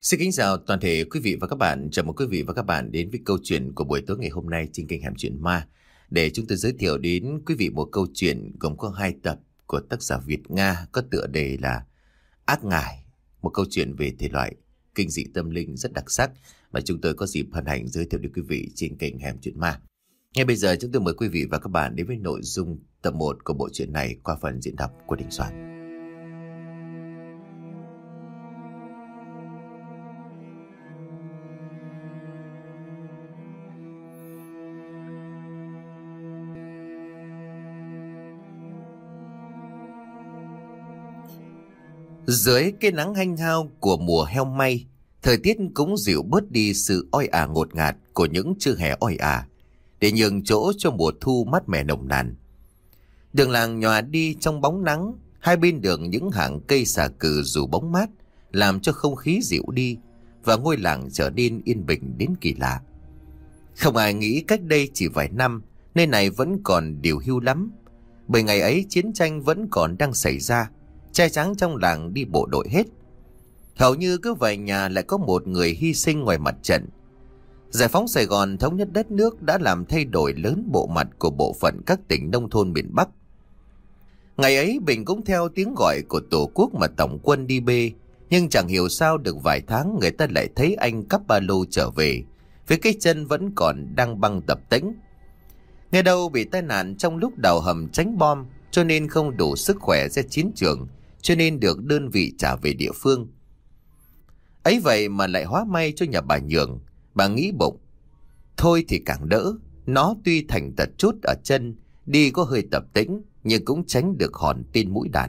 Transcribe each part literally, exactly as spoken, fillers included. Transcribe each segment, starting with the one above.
Xin kính chào toàn thể quý vị và các bạn. Chào mừng quý vị và các bạn đến với câu chuyện của buổi tối ngày hôm nay trên kênh Hẻm Chuyện Ma. Để chúng tôi giới thiệu đến quý vị một câu chuyện gồm có hai tập của tác giả Việt Nga có tựa đề là Ác Ngải. Một câu chuyện về thể loại kinh dị tâm linh rất đặc sắc mà chúng tôi có dịp hân hạnh giới thiệu đến quý vị trên kênh Hẻm Chuyện Ma. Ngay bây giờ chúng tôi mời quý vị và các bạn đến với nội dung tập một của bộ truyện này qua phần diễn đọc của Đình Soạn. Dưới cái nắng hanh hao của mùa heo may, thời tiết cũng dịu bớt đi sự oi ả ngột ngạt của những trưa hè oi ả, để nhường chỗ cho mùa thu mát mẻ nồng nàn. Đường làng nhòa đi trong bóng nắng, hai bên đường những hàng cây xà cừ rủ bóng mát, làm cho không khí dịu đi và ngôi làng trở nên yên bình đến kỳ lạ. Không ai nghĩ cách đây chỉ vài năm, nơi này vẫn còn điều hưu lắm, bởi ngày ấy chiến tranh vẫn còn đang xảy ra. Trai tráng trong làng đi bộ đội hết. Hầu như cứ vài nhà lại có một người hy sinh ngoài mặt trận. Giải phóng Sài Gòn thống nhất đất nước đã làm thay đổi lớn bộ mặt của bộ phận các tỉnh nông thôn miền Bắc. Ngày ấy Bình cũng theo tiếng gọi của Tổ quốc mà tổng quân đi bê. Nhưng chẳng hiểu sao được vài tháng người ta lại thấy anh cắp ba lô trở về, với cái chân vẫn còn đang băng tập tễnh. Nghe đâu bị tai nạn trong lúc đào hầm tránh bom, cho nên không đủ sức khỏe ra chiến trường, cho nên được đơn vị trả về địa phương. Ấy vậy mà lại hóa may cho nhà bà Nhường. Bà nghĩ bụng, thôi thì càng đỡ, nó tuy thành tật chút ở chân, đi có hơi tập tĩnh, nhưng cũng tránh được hòn tên mũi đạn.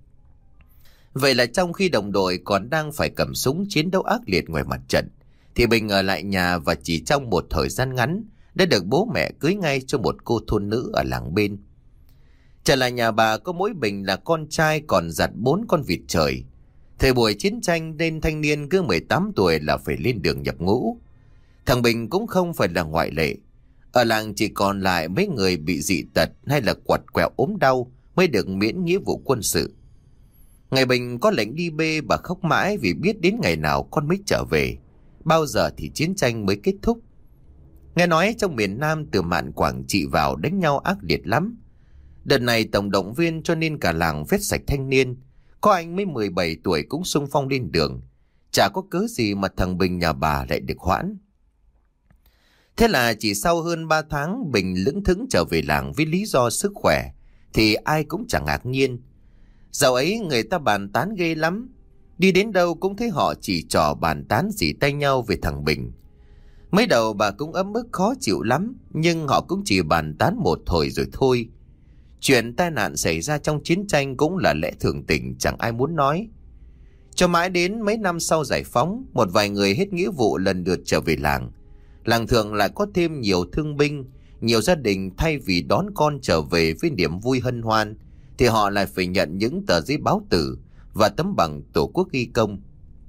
Vậy là trong khi đồng đội còn đang phải cầm súng chiến đấu ác liệt ngoài mặt trận, thì Bình ở lại nhà và chỉ trong một thời gian ngắn đã được bố mẹ cưới ngay cho một cô thôn nữ ở làng bên. Trở lại nhà bà có mỗi Bình là con trai còn giặt bốn con vịt trời. Thời buổi chiến tranh nên thanh niên cứ mười tám tuổi là phải lên đường nhập ngũ. Thằng Bình cũng không phải là ngoại lệ. Ở làng chỉ còn lại mấy người bị dị tật hay là quặt quẹo ốm đau mới được miễn nghĩa vụ quân sự. Ngày Bình có lệnh đi bê, bà khóc mãi vì biết đến ngày nào con mới trở về, bao giờ thì chiến tranh mới kết thúc. Nghe nói trong miền Nam từ Mạn Quảng Trị vào đánh nhau ác liệt lắm. Đợt này tổng động viên cho nên cả làng vét sạch thanh niên. Có anh mới mười bảy tuổi cũng xung phong lên đường. Chả có cớ gì mà thằng Bình nhà bà lại được hoãn. Thế là chỉ sau hơn ba tháng Bình lững thững trở về làng với lý do sức khỏe, thì ai cũng chẳng ngạc nhiên. Dạo ấy người ta bàn tán ghê lắm. Đi đến đâu cũng thấy họ chỉ trò bàn tán dỉ tay nhau về thằng Bình. Mới đầu bà cũng ấm ức khó chịu lắm, nhưng họ cũng chỉ bàn tán một hồi rồi thôi. Chuyện tai nạn xảy ra trong chiến tranh cũng là lẽ thường tình, chẳng ai muốn nói. Cho mãi đến mấy năm sau giải phóng, một vài người hết nghĩa vụ lần lượt trở về làng. Làng thường lại có thêm nhiều thương binh, nhiều gia đình thay vì đón con trở về với niềm vui hân hoan, thì họ lại phải nhận những tờ giấy báo tử và tấm bằng Tổ quốc ghi công.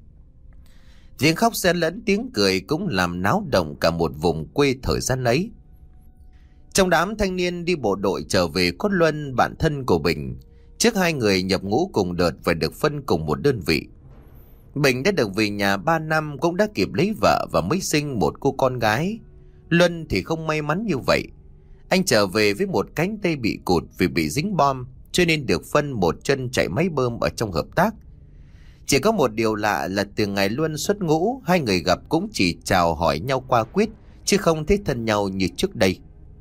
Tiếng khóc xen lẫn tiếng cười cũng làm náo động cả một vùng quê thời gian ấy. Trong đám thanh niên đi bộ đội trở về có Luân, bạn thân của Bình. Trước hai người nhập ngũ cùng đợt và được phân cùng một đơn vị. Bình đã được về nhà ba năm, cũng đã kịp lấy vợ và mới sinh một cô con gái. Luân thì không may mắn như vậy. Anh trở về với một cánh tay bị cụt vì bị dính bom, cho nên được phân một chân chạy máy bơm ở trong hợp tác. Chỉ có một điều lạ là từ ngày Luân xuất ngũ, hai người gặp cũng chỉ chào hỏi nhau qua quýt, chứ không thấy thân nhau như trước đây.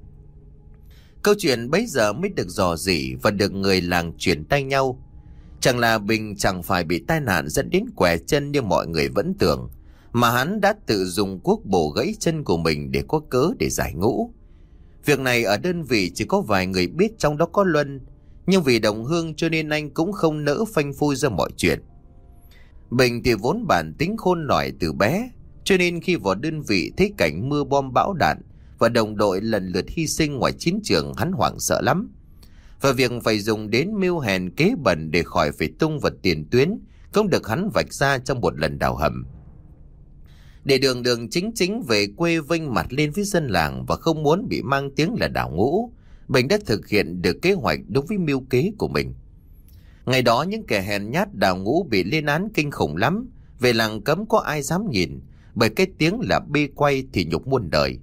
Câu chuyện bấy giờ mới được dò dỉ và được người làng truyền tay nhau. Chẳng là Bình chẳng phải bị tai nạn dẫn đến què chân như mọi người vẫn tưởng, mà hắn đã tự dùng cuốc bổ gãy chân của mình để có cớ để giải ngũ. Việc này ở đơn vị chỉ có vài người biết, trong đó có Luân, nhưng vì đồng hương cho nên anh cũng không nỡ phanh phui ra mọi chuyện. Bình thì vốn bản tính khôn lỏi từ bé, cho nên khi vào đơn vị thấy cảnh mưa bom bão đạn và đồng đội lần lượt hy sinh ngoài chiến trường, hắn hoảng sợ lắm. Và việc phải dùng đến mưu hèn kế bẩn để khỏi phải tung vật tiền tuyến cũng được hắn vạch ra trong một lần đào hầm. Để đường đường chính chính về quê vênh mặt lên với dân làng và không muốn bị mang tiếng là đào ngũ, Bình đã thực hiện được kế hoạch đúng với mưu kế của mình. Ngày đó những kẻ hèn nhát đào ngũ bị lên án kinh khủng lắm, Về làng cấm có ai dám nhìn, bởi cái tiếng là bê quay thì nhục muôn đời.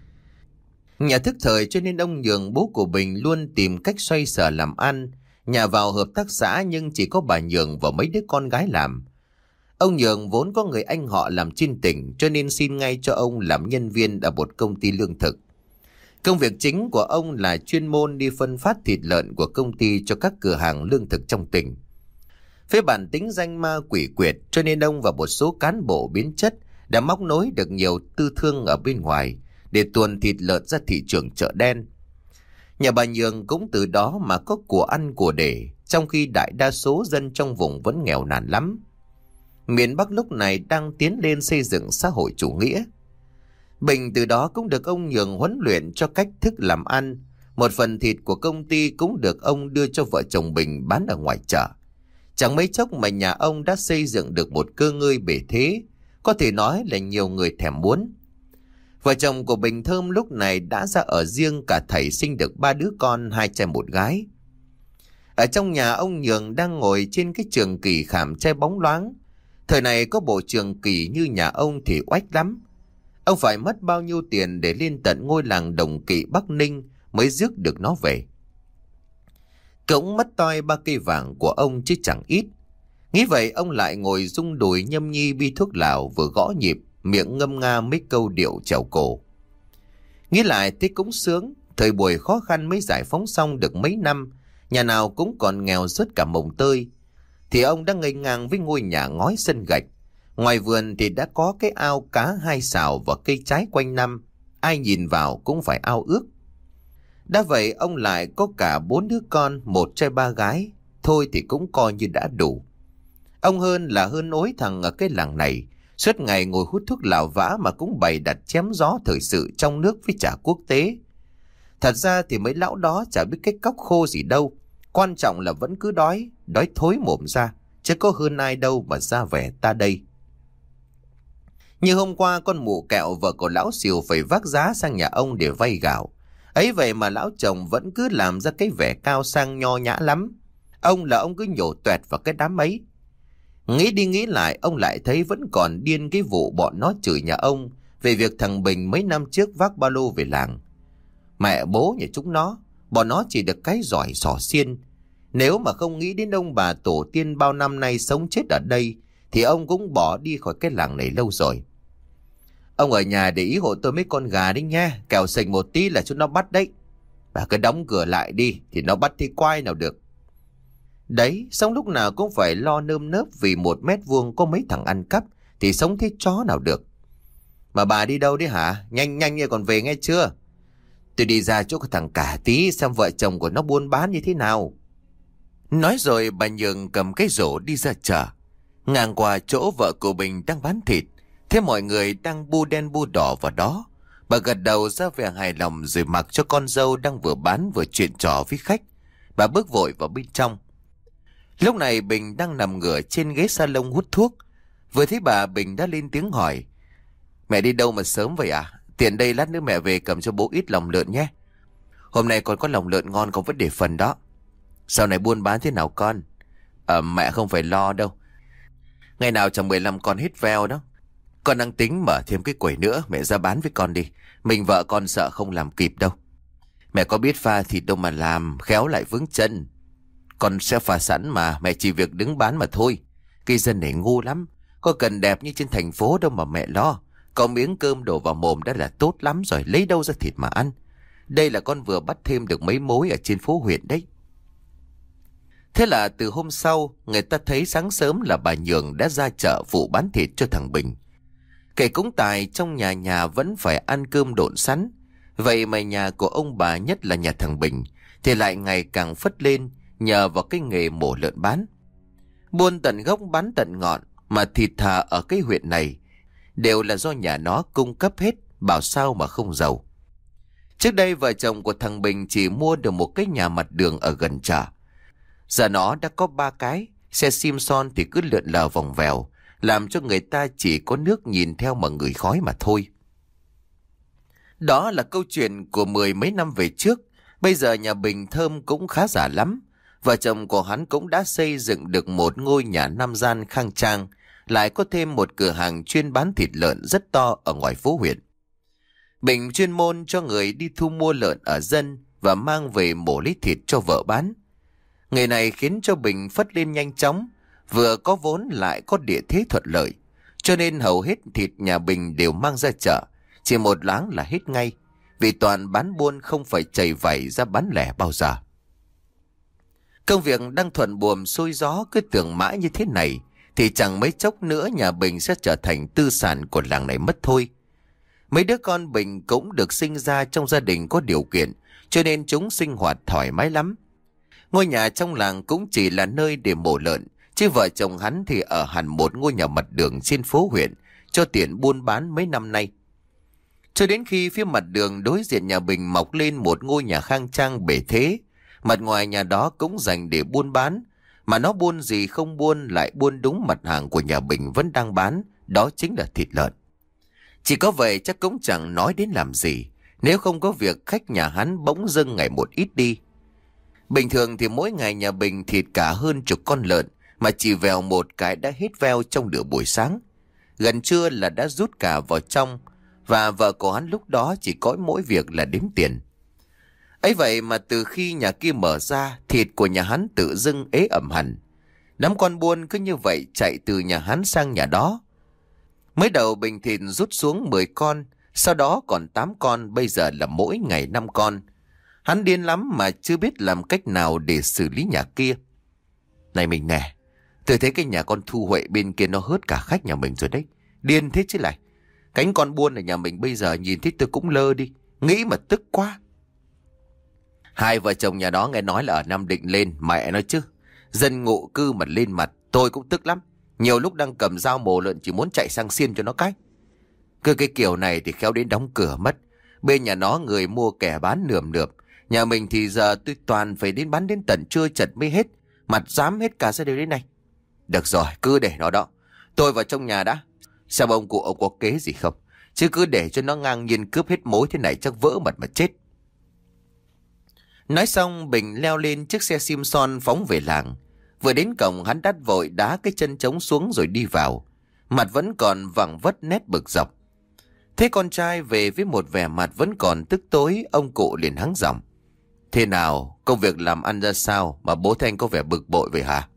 Nhà thức thời cho nên ông Nhường bố của Bình luôn tìm cách xoay sở làm ăn. Nhà vào hợp tác xã nhưng chỉ có bà Nhường và mấy đứa con gái làm. Ông Nhường vốn có người anh họ làm trên tỉnh cho nên xin ngay cho ông làm nhân viên ở một công ty lương thực. Công việc chính của ông là chuyên môn đi phân phát thịt lợn của công ty cho các cửa hàng lương thực trong tỉnh. Với bản tính danh ma quỷ quyệt cho nên ông và một số cán bộ biến chất đã móc nối được nhiều tư thương ở bên ngoài để tuồn thịt lợn ra thị trường chợ đen. Nhà bà Nhường cũng từ đó mà có của ăn của để, trong khi đại đa số dân trong vùng vẫn nghèo nàn lắm. Miền Bắc lúc này đang tiến lên xây dựng xã hội chủ nghĩa. Bình từ đó cũng được ông Nhường huấn luyện cho cách thức làm ăn. Một phần thịt của công ty cũng được ông đưa cho vợ chồng Bình bán ở ngoài chợ. Chẳng mấy chốc mà nhà ông đã xây dựng được một cơ ngơi bề thế, có thể nói là nhiều người thèm muốn. Vợ chồng của Bình Thơm lúc này đã ra ở riêng, cả thảy sinh được ba đứa con, hai trai một gái. Ở trong nhà ông Nhường đang ngồi trên cái trường kỷ khảm tre bóng loáng. Thời này có bộ trường kỷ như nhà ông thì oách lắm. Ông phải mất bao nhiêu tiền để lên tận ngôi làng Đồng Kỵ Bắc Ninh mới rước được nó về. Cũng mất toi ba cây vàng của ông chứ chẳng ít. Nghĩ vậy ông lại ngồi rung đùi nhâm nhi bi thuốc lào, vừa gõ nhịp, miệng ngâm nga mấy câu điệu trèo cổ. Nghĩ lại thế cũng sướng, thời buổi khó khăn mới giải phóng xong được mấy năm, nhà nào cũng còn nghèo rớt cả mồng tơi. Thì ông đang ngây ngang với ngôi nhà ngói sân gạch. Ngoài vườn thì đã có cái ao cá hai sào và cây trái quanh năm, ai nhìn vào cũng phải ao ước. Đã vậy ông lại có cả bốn đứa con, một trai ba gái, thôi thì cũng coi như đã đủ. Ông hơn là hơn ối thằng ở cái làng này, suốt ngày ngồi hút thuốc lào vã mà cũng bày đặt chém gió thời sự trong nước với trả quốc tế. Thật ra thì mấy lão đó chả biết cái cóc khô gì đâu, quan trọng là vẫn cứ đói, đói thối mồm ra, chứ có hơn ai đâu mà ra vẻ ta đây. Như hôm qua con mụ kẹo vợ của lão xìu phải vác giá sang nhà ông để vay gạo. Ấy vậy mà lão chồng vẫn cứ làm ra cái vẻ cao sang nho nhã lắm. Ông là ông cứ nhổ toẹt vào cái đám ấy. Nghĩ đi nghĩ lại ông lại thấy vẫn còn điên cái vụ bọn nó chửi nhà ông về việc thằng Bình mấy năm trước vác ba lô về làng. Mẹ bố nhà chúng nó, bọn nó chỉ được cái giỏi xỏ xiên. Nếu mà không nghĩ đến ông bà tổ tiên bao năm nay sống chết ở đây thì ông cũng bỏ đi khỏi cái làng này lâu rồi. Ông ở nhà để ý hộ tôi mấy con gà đấy nha, kẻo sình một tí là chúng nó bắt đấy. Bà cứ đóng cửa lại đi thì nó bắt thì quay nào được. Đấy, sống lúc nào cũng phải lo nơm nớp vì một mét vuông có mấy thằng ăn cắp thì sống thế chó nào được. Mà bà đi đâu đấy hả? Nhanh nhanh nha, còn về nghe chưa? Tôi đi ra chỗ cái thằng Cả tí xem vợ chồng của nó buôn bán như thế nào. Nói rồi bà Nhường cầm cái rổ đi ra chợ. Ngang qua chỗ vợ của Bình đang bán thịt, thế mọi người đang bu đen bu đỏ vào đó. Bà gật đầu ra vẻ hài lòng rồi mặc cho con dâu đang vừa bán vừa chuyện trò với khách. Bà bước vội vào bên trong. Lúc này Bình đang nằm ngửa trên ghế salon hút thuốc. Vừa thấy bà, Bình đã lên tiếng hỏi: Mẹ đi đâu mà sớm vậy à? Tiện đây lát nữa mẹ về cầm cho bố ít lòng lợn nhé. Hôm nay còn có lòng lợn ngon còn vẫn để phần đó. Sau này buôn bán thế nào con? À, mẹ không phải lo đâu. Ngày nào chẳng mười lăm con hết veo đó. Con đang tính mở thêm cái quầy nữa, mẹ ra bán với con đi. Mình vợ con sợ không làm kịp đâu. Mẹ có biết pha thịt đâu mà làm, khéo lại vướng chân. Con sẽ pha sẵn mà, mẹ chỉ việc đứng bán mà thôi. Cái dân này ngu lắm, có cần đẹp như trên thành phố đâu mà mẹ lo. Có miếng cơm đổ vào mồm đã là tốt lắm rồi, lấy đâu ra thịt mà ăn. Đây là con vừa bắt thêm được mấy mối ở trên phố huyện đấy. Thế là từ hôm sau, người ta thấy sáng sớm là bà Nhường đã ra chợ phụ bán thịt cho thằng Bình. Kẻ cúng tài trong nhà nhà vẫn phải ăn cơm độn sắn. Vậy mà nhà của ông bà, nhất là nhà thằng Bình, thì lại ngày càng phất lên nhờ vào cái nghề mổ lợn bán. Buôn tận gốc bán tận ngọn, mà thịt thà ở cái huyện này đều là do nhà nó cung cấp hết, bảo sao mà không giàu. Trước đây vợ chồng của thằng Bình chỉ mua được một cái nhà mặt đường ở gần chợ. Giờ nó đã có ba cái, xe Simpson thì cứ lượn lờ vòng vèo, làm cho người ta chỉ có nước nhìn theo mà ngửi khói mà thôi. Đó là câu chuyện của mười mấy năm về trước. Bây giờ nhà Bình Thơm cũng khá giả lắm. Vợ chồng của hắn cũng đã xây dựng được một ngôi nhà năm gian khang trang, lại có thêm một cửa hàng chuyên bán thịt lợn rất to ở ngoài phố huyện. Bình chuyên môn cho người đi thu mua lợn ở dân và mang về mổ lấy thịt cho vợ bán. Nghề này khiến cho Bình phất lên nhanh chóng, vừa có vốn lại có địa thế thuận lợi, cho nên hầu hết thịt nhà Bình đều mang ra chợ, chỉ một láng là hết ngay, vì toàn bán buôn không phải chảy vảy ra bán lẻ bao giờ. Công việc đang thuận buồm xuôi gió cứ tưởng mãi như thế này thì chẳng mấy chốc nữa nhà Bình sẽ trở thành tư sản của làng này mất thôi. Mấy đứa con Bình cũng được sinh ra trong gia đình có điều kiện, cho nên chúng sinh hoạt thoải mái lắm. Ngôi nhà trong làng cũng chỉ là nơi để mổ lợn, chứ vợ chồng hắn thì ở hẳn một ngôi nhà mặt đường trên phố huyện cho tiền buôn bán mấy năm nay. Cho đến khi phía mặt đường đối diện nhà Bình mọc lên một ngôi nhà khang trang bề thế, mặt ngoài nhà đó cũng dành để buôn bán, mà nó buôn gì không buôn lại buôn đúng mặt hàng của nhà Bình vẫn đang bán, đó chính là thịt lợn. Chỉ có vậy chắc cũng chẳng nói đến làm gì, nếu không có việc khách nhà hắn bỗng dưng ngày một ít đi. Bình thường thì mỗi ngày nhà Bình thịt cả hơn chục con lợn, mà chỉ vèo một cái đã hết veo trong nửa buổi sáng. Gần trưa là đã rút cả vào trong, và vợ của hắn lúc đó chỉ có mỗi việc là đếm tiền. Ấy vậy mà từ khi nhà kia mở ra, thịt của nhà hắn tự dưng ế ẩm hẳn. Đám con buôn cứ như vậy chạy từ nhà hắn sang nhà đó. Mới đầu Bình thịt rút xuống mười con, sau đó còn tám con, bây giờ là mỗi ngày năm con. Hắn điên lắm mà chưa biết làm cách nào để xử lý nhà kia. Này mình nè, tôi thấy cái nhà con Thu Huệ bên kia nó hớt cả khách nhà mình rồi đấy. Điên thế chứ lại. Cánh con buôn ở nhà mình bây giờ nhìn thấy tôi cũng lơ đi, nghĩ mà tức quá. Hai vợ chồng nhà đó nghe nói là ở Nam Định lên, mẹ nói chứ. Dân ngụ cư mà lên mặt, tôi cũng tức lắm. Nhiều lúc đang cầm dao mổ lợn chỉ muốn chạy sang xiên cho nó cách. Cứ cái kiểu này thì khéo đến đóng cửa mất. Bên nhà nó người mua kẻ bán nườm nượp. Nhà mình thì giờ tôi toàn phải đến bán đến tận trưa chật mới hết. Mặt dám hết cả ra đều đến này. Được rồi, cứ để nó đó. Tôi vào trong nhà đã. Xem ông cụ ông có kế gì không. Chứ cứ để cho nó ngang nhiên cướp hết mối thế này chắc vỡ mật mà chết. Nói xong Bình leo lên chiếc xe Simpson phóng về làng. Vừa đến cổng hắn đắt vội đá cái chân trống xuống rồi đi vào. Mặt vẫn còn vẳng vất nét bực dọc. Thế con trai về với một vẻ mặt vẫn còn tức tối, ông cụ liền hắng giọng. Thế nào, công việc làm ăn ra sao mà bố Thanh có vẻ bực bội vậy hả?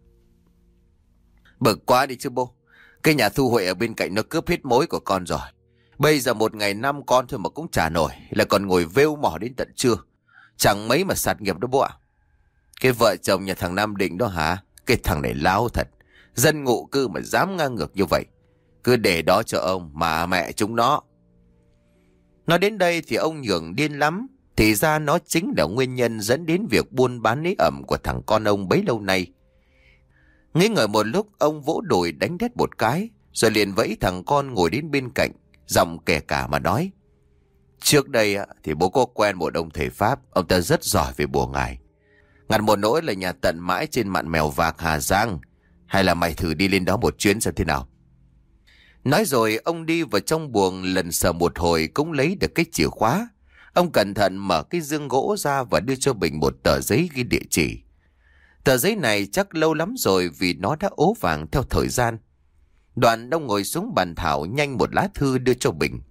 Bực quá đi chứ bố. Cái nhà Thu Huệ ở bên cạnh nó cướp hết mối của con rồi. Bây giờ một ngày năm con thôi mà cũng chả nổi, là còn ngồi vêu mỏ đến tận trưa. Chẳng mấy mà sạt nghiệp đó bố ạ. Cái vợ chồng nhà thằng Nam Định đó hả? Cái thằng này láo thật. Dân ngụ cư mà dám ngang ngược như vậy. Cứ để đó cho ông mà mẹ chúng nó. Nói đến đây thì ông Nhường điên lắm. Thì ra nó chính là nguyên nhân dẫn đến việc buôn bán ế ẩm của thằng con ông bấy lâu nay. Nghĩ ngợi một lúc ông vỗ đùi đánh đét một cái, rồi liền vẫy thằng con ngồi đến bên cạnh, giọng kẻ cả mà nói. Trước đây thì bố có quen một ông thầy Pháp, ông ta rất giỏi về bùa ngải. Ngặt một nỗi là nhà tận mãi trên mạn Mèo Vạc Hà Giang. Hay là mày thử đi lên đó một chuyến xem thế nào. Nói rồi ông đi vào trong buồng lần sờ một hồi cũng lấy được cái chìa khóa. Ông cẩn thận mở cái dương gỗ ra và đưa cho Bình một tờ giấy ghi địa chỉ. Tờ giấy này chắc lâu lắm rồi vì nó đã ố vàng theo thời gian. Đoạn ông ngồi xuống bàn thảo nhanh một lá thư đưa cho Bình.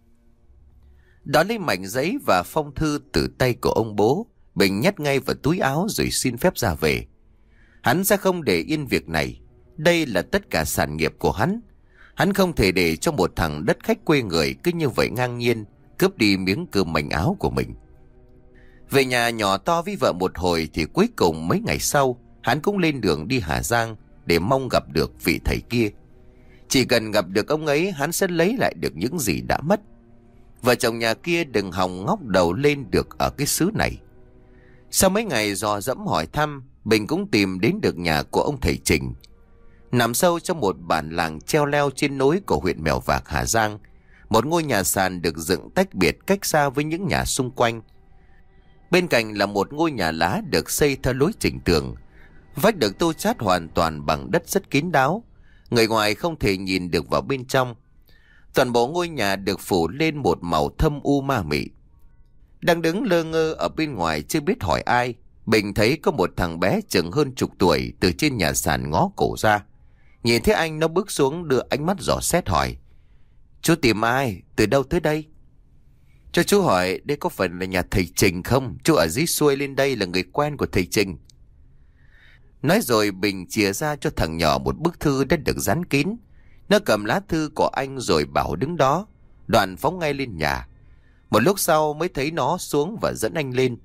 Đó lấy mảnh giấy và phong thư từ tay của ông bố. Bình nhét ngay vào túi áo rồi xin phép ra về. Hắn sẽ không để yên việc này. Đây là tất cả sản nghiệp của hắn. Hắn không thể để cho một thằng đất khách quê người cứ như vậy ngang nhiên cướp đi miếng cơm manh áo của mình. Về nhà nhỏ to với vợ một hồi thì cuối cùng mấy ngày sau hắn cũng lên đường đi Hà Giang để mong gặp được vị thầy kia. Chỉ cần gặp được ông ấy hắn sẽ lấy lại được những gì đã mất. Vợ chồng nhà kia đừng hòng ngóc đầu lên được ở cái xứ này. Sau mấy ngày dò dẫm hỏi thăm, Bình cũng tìm đến được nhà của ông thầy Trình. Nằm sâu trong một bản làng treo leo trên núi của huyện Mèo Vạc Hà Giang, một ngôi nhà sàn được dựng tách biệt cách xa với những nhà xung quanh. Bên cạnh là một ngôi nhà lá được xây theo lối chỉnh tường, vách được tô chát hoàn toàn bằng đất rất kín đáo, người ngoài không thể nhìn được vào bên trong. Toàn bộ ngôi nhà được phủ lên một màu thâm u ma mị. Đang đứng lơ ngơ ở bên ngoài chưa biết hỏi ai, Bình thấy có một thằng bé chừng hơn chục tuổi từ trên nhà sàn ngó cổ ra. Nhìn thấy anh nó bước xuống đưa ánh mắt dò xét hỏi: Chú tìm ai? Từ đâu tới đây? Cho chú hỏi đây có phải là nhà thầy Trình không? Chú ở dưới xuôi lên đây là người quen của thầy Trình. Nói rồi Bình chìa ra cho thằng nhỏ một bức thư đã được dán kín. Nó cầm lá thư của anh rồi bảo đứng đó, đoạn phóng ngay lên nhà. Một lúc sau mới thấy nó xuống và dẫn anh lên.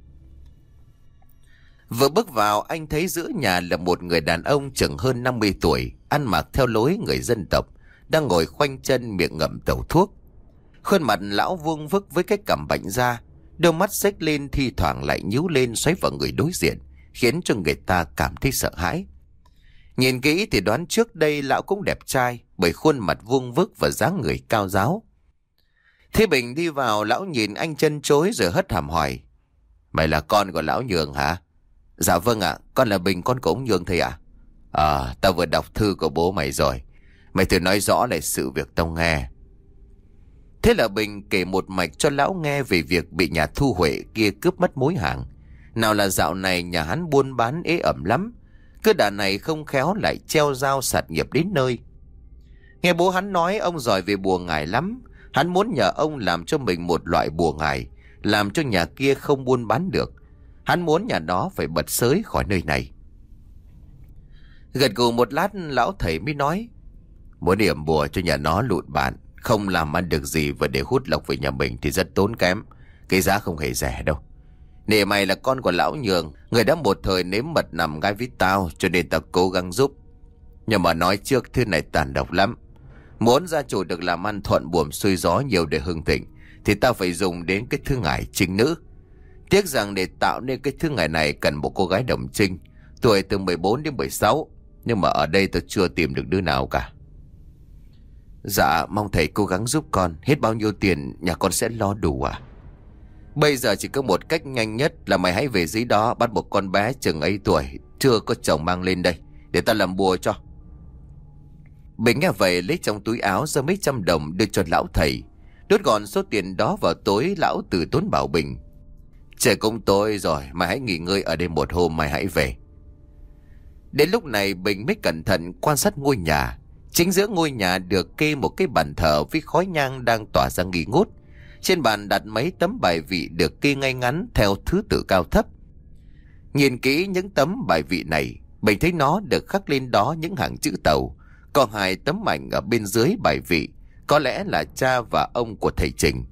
Vừa bước vào anh thấy giữa nhà là một người đàn ông chừng hơn năm mươi tuổi, ăn mặc theo lối người dân tộc, đang ngồi khoanh chân miệng ngậm tẩu thuốc. Khuôn mặt lão vuông vức với cái cằm bệnh da, đôi mắt xếch lên thi thoảng lại nhíu lên xoáy vào người đối diện, khiến cho người ta cảm thấy sợ hãi. Nhìn kỹ thì đoán trước đây lão cũng đẹp trai, bởi khuôn mặt vuông vức và dáng người cao ráo. Thế Bình đi vào, lão nhìn anh chân chối rồi hất hàm hỏi: Mày là con của lão Nhường hả? Dạ vâng ạ, con là Bình, con của ông Nhường thầy ạ. À, tao vừa đọc thư của bố mày rồi. Mày thử nói rõ lại sự việc tao nghe. Thế là Bình kể một mạch cho lão nghe về việc bị nhà Thu Huệ kia cướp mất mối hàng. Nào là dạo này nhà hắn buôn bán ế ẩm lắm, cứ đàn này không khéo lại treo dao sạt nghiệp đến nơi. Nghe bố hắn nói ông giỏi về bùa ngải lắm. Hắn muốn nhờ ông làm cho mình một loại bùa ngải, làm cho nhà kia không buôn bán được. Hắn muốn nhà đó phải bật xới khỏi nơi này. Gật gù một lát lão thầy mới nói: Muốn điểm bùa cho nhà nó lụn bạt, không làm ăn được gì và để hút lộc về nhà mình thì rất tốn kém. Cái giá không hề rẻ đâu. Nể mày là con của lão Nhường, người đã một thời nếm mật nằm gai với tao, cho nên tao cố gắng giúp. Nhưng mà nói trước thứ này tàn độc lắm. Muốn gia chủ được làm ăn thuận buồm xuôi gió nhiều để hưng thịnh thì tao phải dùng đến cái thư ngải trinh nữ. Tiếc rằng để tạo nên cái thư ngải này cần một cô gái đồng trinh, tuổi từ mười bốn đến mười sáu. Nhưng mà ở đây tao chưa tìm được đứa nào cả. Dạ mong thầy cố gắng giúp con. Hết bao nhiêu tiền nhà con sẽ lo đủ à? Bây giờ chỉ có một cách nhanh nhất là mày hãy về dưới đó bắt một con bé chừng ấy tuổi, chưa có chồng mang lên đây, để tao làm bùa cho. Bình nghe vậy lấy trong túi áo ra mấy trăm đồng đưa cho lão thầy. Đốt gọn số tiền đó vào tối, lão từ tốn bảo Bình: Trời cũng tối rồi, mày hãy nghỉ ngơi ở đây một hôm, mày hãy về. Đến lúc này Bình mới cẩn thận quan sát ngôi nhà. Chính giữa ngôi nhà được kê một cái bàn thờ với khói nhang đang tỏa ra nghi ngút. Trên bàn đặt mấy tấm bài vị được kê ngay ngắn theo thứ tự cao thấp. Nhìn kỹ những tấm bài vị này, Bình thấy nó được khắc lên đó những hàng chữ Tàu. Còn hai tấm ảnh ở bên dưới bài vị có lẽ là cha và ông của thầy Trình.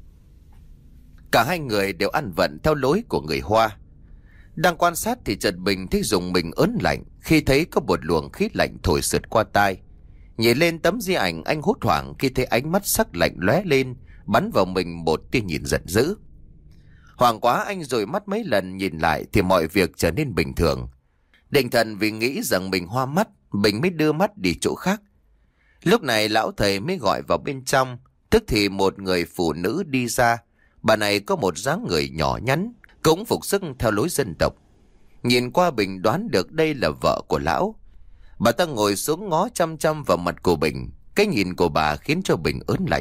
Cả hai người đều ăn vận theo lối của người Hoa. Đang quan sát thì chợt Bình thấy rùng mình ớn lạnh khi thấy có một luồng khí lạnh thổi sượt qua tai. Nhìn lên tấm di ảnh, anh hốt hoảng khi thấy ánh mắt sắc lạnh lóe lên, bắn vào mình một tia nhìn giận dữ. Hoảng quá anh dụi mắt mấy lần nhìn lại thì mọi việc trở nên bình thường. Định thần vì nghĩ rằng mình hoa mắt, Bình mới đưa mắt đi chỗ khác. Lúc này lão thầy mới gọi vào bên trong. Tức thì một người phụ nữ đi ra. Bà này có một dáng người nhỏ nhắn, cũng phục sức theo lối dân tộc. Nhìn qua Bình đoán được đây là vợ của lão. Bà ta ngồi xuống ngó chăm chăm vào mặt của Bình. Cái nhìn của bà khiến cho Bình ớn lạnh.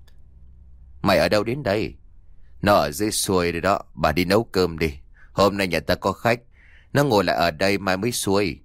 Mày ở đâu đến đây? Nó ở dưới xuôi đấy đó, bà đi nấu cơm đi. Hôm nay nhà ta có khách, nó ngồi lại ở đây mai mới xuôi.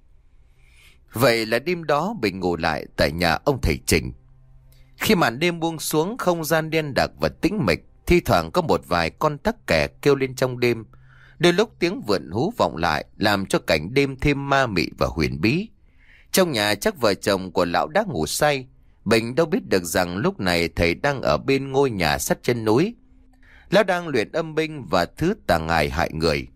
Vậy là đêm đó Bình ngủ lại tại nhà ông thầy Trình. Khi màn đêm buông xuống, không gian đen đặc và tĩnh mịch. Thi thoảng có một vài con tắc kè kêu lên trong đêm. Đôi lúc tiếng vượn hú vọng lại, làm cho cảnh đêm thêm ma mị và huyền bí. Trong nhà chắc vợ chồng của lão đã ngủ say. Bình đâu biết được rằng lúc này thầy đang ở bên ngôi nhà sắt chân núi. Lão đang luyện âm binh và thứ tà ngài hại người.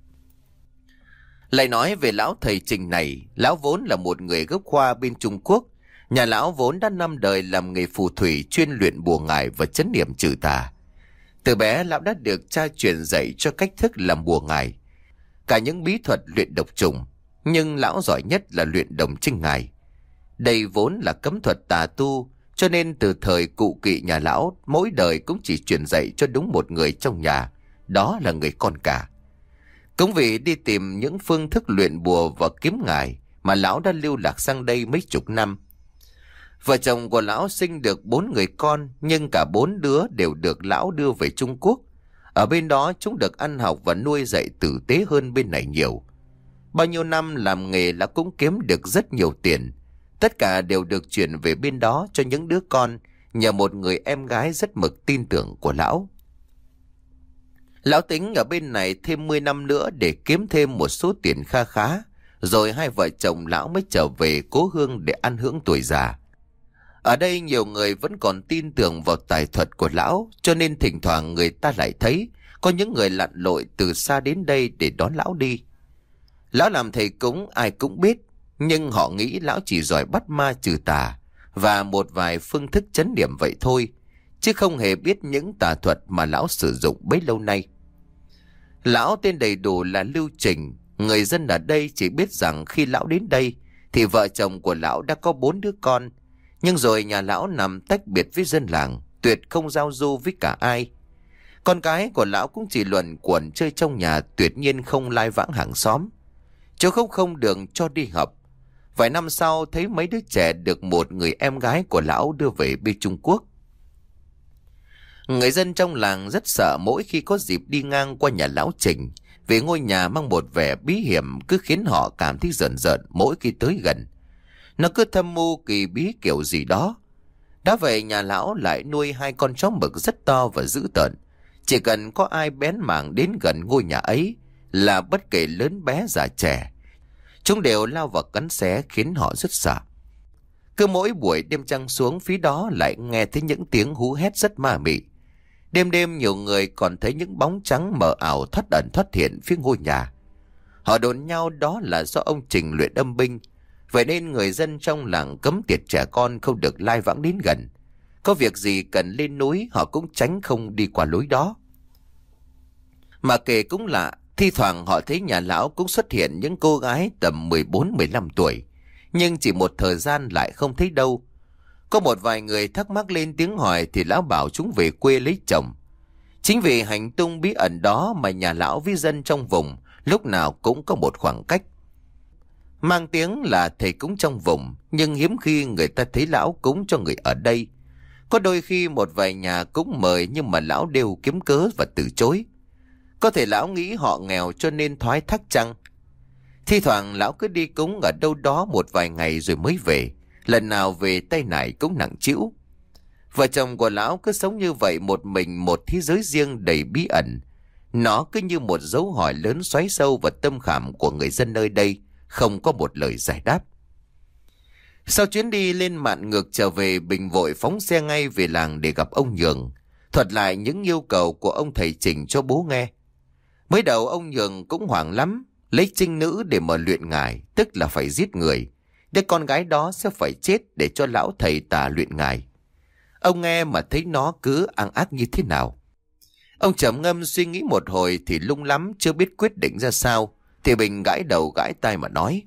Lại nói về lão thầy Trình này, lão vốn là một người gốc Hoa bên Trung Quốc. Nhà lão vốn đã năm đời làm nghề phù thủy, chuyên luyện bùa ngải và trấn niệm trừ tà. Từ bé lão đã được cha truyền dạy cho cách thức làm bùa ngải, cả những bí thuật luyện độc trùng, nhưng lão giỏi nhất là luyện đồng trinh ngải. Đây vốn là cấm thuật tà tu, cho nên từ thời cụ kỵ nhà lão, mỗi đời cũng chỉ truyền dạy cho đúng một người trong nhà, đó là người con cả. Cũng vì đi tìm những phương thức luyện bùa và kiếm ngải mà lão đã lưu lạc sang đây mấy chục năm. Vợ chồng của lão sinh được bốn người con, nhưng cả bốn đứa đều được lão đưa về Trung Quốc. Ở bên đó chúng được ăn học và nuôi dạy tử tế hơn bên này nhiều. Bao nhiêu năm làm nghề lão cũng kiếm được rất nhiều tiền. Tất cả đều được chuyển về bên đó cho những đứa con nhờ một người em gái rất mực tin tưởng của lão. Lão tính ở bên này thêm mười năm nữa để kiếm thêm một số tiền kha khá, rồi hai vợ chồng lão mới trở về cố hương để ăn hưởng tuổi già. Ở đây nhiều người vẫn còn tin tưởng vào tài thuật của lão, cho nên thỉnh thoảng người ta lại thấy có những người lặn lội từ xa đến đây để đón lão đi. Lão làm thầy cúng ai cũng biết, nhưng họ nghĩ lão chỉ giỏi bắt ma trừ tà và một vài phương thức trấn điểm vậy thôi, chứ không hề biết những tà thuật mà lão sử dụng bấy lâu nay. Lão tên đầy đủ là Lưu Trình. Người dân ở đây chỉ biết rằng khi lão đến đây thì vợ chồng của lão đã có bốn đứa con, nhưng rồi nhà lão nằm tách biệt với dân làng, tuyệt không giao du với cả ai. Con cái của lão cũng chỉ luẩn quẩn chơi trong nhà, tuyệt nhiên không lai vãng hàng xóm. Cháu không không đường cho đi học. Vài năm sau thấy mấy đứa trẻ được một người em gái của lão đưa về bên Trung Quốc. Người dân trong làng rất sợ mỗi khi có dịp đi ngang qua nhà lão Trình, vì ngôi nhà mang một vẻ bí hiểm cứ khiến họ cảm thấy rợn rợn mỗi khi tới gần. Nó cứ thâm mưu kỳ bí kiểu gì đó. Đã vậy nhà lão lại nuôi hai con chó mực rất to và dữ tợn. Chỉ cần có ai bén mảng đến gần ngôi nhà ấy là bất kể lớn bé già trẻ, chúng đều lao vào cắn xé khiến họ rất sợ. Cứ mỗi buổi đêm trăng xuống phía đó lại nghe thấy những tiếng hú hét rất ma mị. Đêm đêm nhiều người còn thấy những bóng trắng mờ ảo thoát ẩn thoát hiện phía ngôi nhà. Họ đồn nhau đó là do ông Trình luyện âm binh. Vậy nên người dân trong làng cấm tiệt trẻ con không được lai vãng đến gần. Có việc gì cần lên núi họ cũng tránh không đi qua lối đó. Mà kể cũng lạ, thi thoảng họ thấy nhà lão cũng xuất hiện những cô gái tầm mười bốn mười lăm tuổi, nhưng chỉ một thời gian lại không thấy đâu. Có một vài người thắc mắc lên tiếng hỏi thì lão bảo chúng về quê lấy chồng. Chính vì hành tung bí ẩn đó mà nhà lão với dân trong vùng lúc nào cũng có một khoảng cách. Mang tiếng là thầy cúng trong vùng, nhưng hiếm khi người ta thấy lão cúng cho người ở đây. Có đôi khi một vài nhà cúng mời nhưng mà lão đều kiếm cớ và từ chối. Có thể lão nghĩ họ nghèo cho nên thoái thác chăng? Thi thoảng lão cứ đi cúng ở đâu đó một vài ngày rồi mới về. Lần nào về tay nải cũng nặng trĩu. Vợ chồng của lão cứ sống như vậy một mình một thế giới riêng đầy bí ẩn. Nó cứ như một dấu hỏi lớn xoáy sâu vào tâm khảm của người dân nơi đây, không có một lời giải đáp. Sau chuyến đi lên mạn ngược trở về, Bình vội phóng xe ngay về làng để gặp ông Nhường, thuật lại những yêu cầu của ông thầy Trình cho bố nghe. Mới đầu ông Nhường cũng hoảng lắm, lấy trinh nữ để mà luyện ngài, tức là phải giết người. Đứa con gái đó sẽ phải chết để cho lão thầy tà luyện ngài. Ông nghe mà thấy nó cứ ăng ác như thế nào. Ông trầm ngâm suy nghĩ một hồi thì lung lắm chưa biết quyết định ra sao. Thì Bình gãi đầu gãi tai mà nói: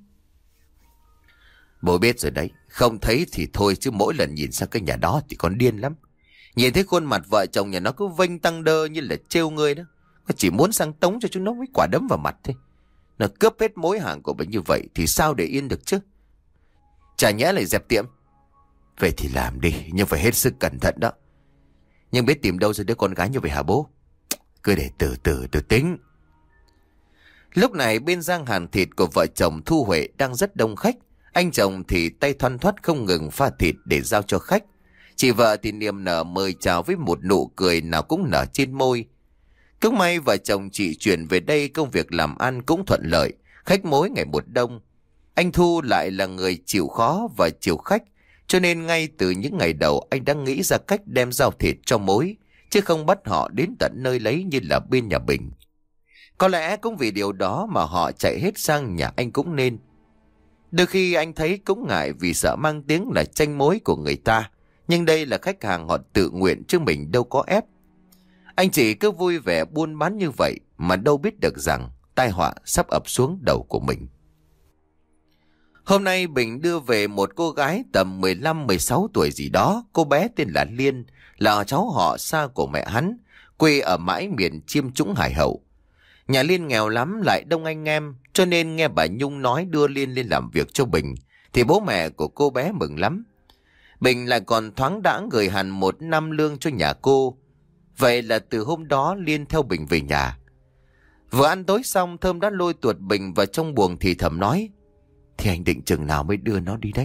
Bố biết rồi đấy, không thấy thì thôi, chứ mỗi lần nhìn sang cái nhà đó thì con điên lắm. Nhìn thấy khuôn mặt vợ chồng nhà nó cứ vênh tăng đơ như là trêu ngươi đó. Nó chỉ muốn sang tống cho chúng nó mấy quả đấm vào mặt thôi. Nó cướp hết mối hàng của mình như vậy thì sao để yên được chứ? Chả nhẽ lại dẹp tiệm. Vậy thì làm đi, nhưng phải hết sức cẩn thận đó. Nhưng biết tìm đâu ra đứa con gái như vậy hả bố? Cứ để từ từ từ tính. Lúc này bên giang hàng thịt của vợ chồng Thu Huệ đang rất đông khách. Anh chồng thì tay thoăn thoắt không ngừng pha thịt để giao cho khách. Chị vợ thì niềm nở mời chào với một nụ cười nào cũng nở trên môi. Cứ may vợ chồng chị chuyển về đây, công việc làm ăn cũng thuận lợi, khách mối ngày một đông. Anh Thu lại là người chịu khó và chịu khách, cho nên ngay từ những ngày đầu anh đã nghĩ ra cách đem giao thịt cho mối, chứ không bắt họ đến tận nơi lấy như là bên nhà Bình. Có lẽ cũng vì điều đó mà họ chạy hết sang nhà anh cũng nên. Đôi khi anh thấy cũng ngại vì sợ mang tiếng là tranh mối của người ta, nhưng đây là khách hàng họ tự nguyện chứ mình đâu có ép. Anh chỉ cứ vui vẻ buôn bán như vậy mà đâu biết được rằng tai họa sắp ập xuống đầu của mình. Hôm nay Bình đưa về một cô gái tầm mười lăm mười sáu tuổi gì đó. Cô bé tên là Liên, là cháu họ xa của mẹ hắn, quê ở mãi miền Chiêm Trũng Hải Hậu. Nhà Liên nghèo lắm lại đông anh em, cho nên nghe bà Nhung nói đưa Liên lên làm việc cho Bình thì bố mẹ của cô bé mừng lắm. Bình lại còn thoáng đãng gửi hẳn một năm lương cho nhà cô. Vậy là từ hôm đó Liên theo Bình về nhà. Vừa ăn tối xong, Thơm đã lôi tuột Bình vào trong buồng thì thầm nói: Thì anh định chừng nào mới đưa nó đi đấy?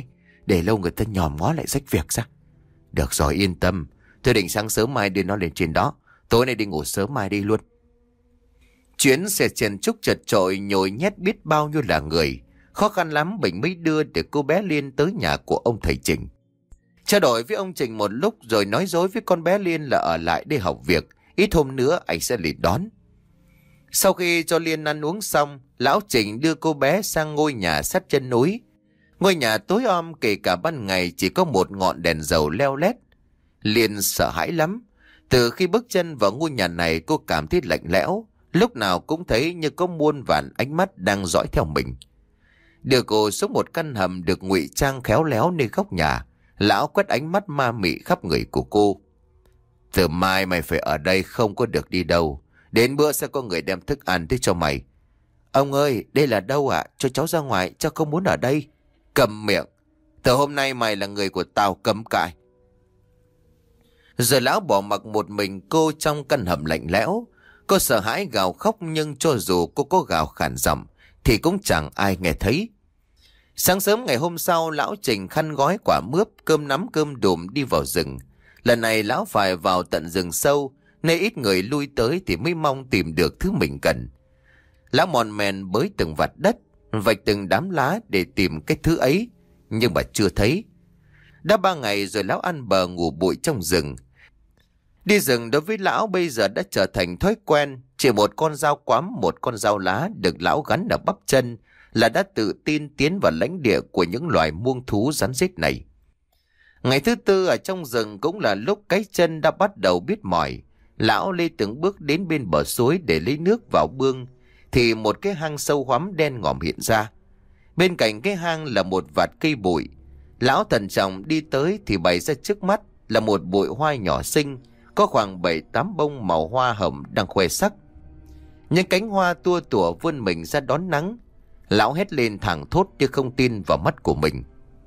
Để lâu người ta nhòm ngó lại rách việc ra. Được rồi, yên tâm. Tôi định sáng sớm mai đưa nó lên trên đó. Tối nay đi ngủ sớm mai đi luôn. Chuyến xe chen chúc chật chội nhồi nhét biết bao nhiêu là người. Khó khăn lắm Bình mới đưa để cô bé Liên tới nhà của ông thầy Trình. Trao đổi với ông Trình một lúc rồi nói dối với con bé Liên là ở lại để học việc. Ít hôm nữa anh sẽ lên đón. Sau khi cho Liên ăn uống xong, lão Trình đưa cô bé sang ngôi nhà sát chân núi. Ngôi nhà tối om, kể cả ban ngày chỉ có một ngọn đèn dầu leo lét. Liên sợ hãi lắm. Từ khi bước chân vào ngôi nhà này, cô cảm thấy lạnh lẽo. Lúc nào cũng thấy như có muôn vàn ánh mắt đang dõi theo mình. Đưa cô xuống một căn hầm được ngụy trang khéo léo nơi góc nhà. Lão quét ánh mắt ma mị khắp người của cô. Từ mai mày phải ở đây, không có được đi đâu. Đến bữa sẽ có người đem thức ăn tới cho mày. Ông ơi, đây là đâu ạ? À? Cho cháu ra ngoài, cháu không muốn ở đây. Cầm miệng. Từ hôm nay mày là người của tao, cấm cãi. Rồi lão bỏ mặc một mình cô trong căn hầm lạnh lẽo. Cô sợ hãi gào khóc, nhưng cho dù cô có gào khản giọng thì cũng chẳng ai nghe thấy. Sáng sớm ngày hôm sau, lão Trình khăn gói quả mướp, cơm nắm cơm đùm đi vào rừng. Lần này lão phải vào tận rừng sâu, nơi ít người lui tới thì mới mong tìm được thứ mình cần. Lão mòn mèn bới từng vạt đất, vạch từng đám lá để tìm cái thứ ấy, nhưng mà chưa thấy. Đã ba ngày rồi lão ăn bờ ngủ bụi trong rừng. Đi rừng đối với lão bây giờ đã trở thành thói quen. Chỉ một con dao quắm, một con dao lá được lão gắn ở bắp chân là đã tự tin tiến vào lãnh địa của những loài muông thú rắn rết này. Ngày thứ tư ở trong rừng cũng là lúc cái chân đã bắt đầu biết mỏi. Lão lê từng bước đến bên bờ suối để lấy nước vào bương, thì một cái hang sâu hoắm đen ngòm hiện ra. Bên cạnh cái hang là một vạt cây bụi. Lão thận trọng đi tới thì bày ra trước mắt là một bụi hoa nhỏ xinh, có khoảng bảy tám bông màu hoa hồng đang khoe sắc. Những cánh hoa tua tủa vươn mình ra đón nắng. Lão hét lên thảng thốt như không tin vào mắt của mình.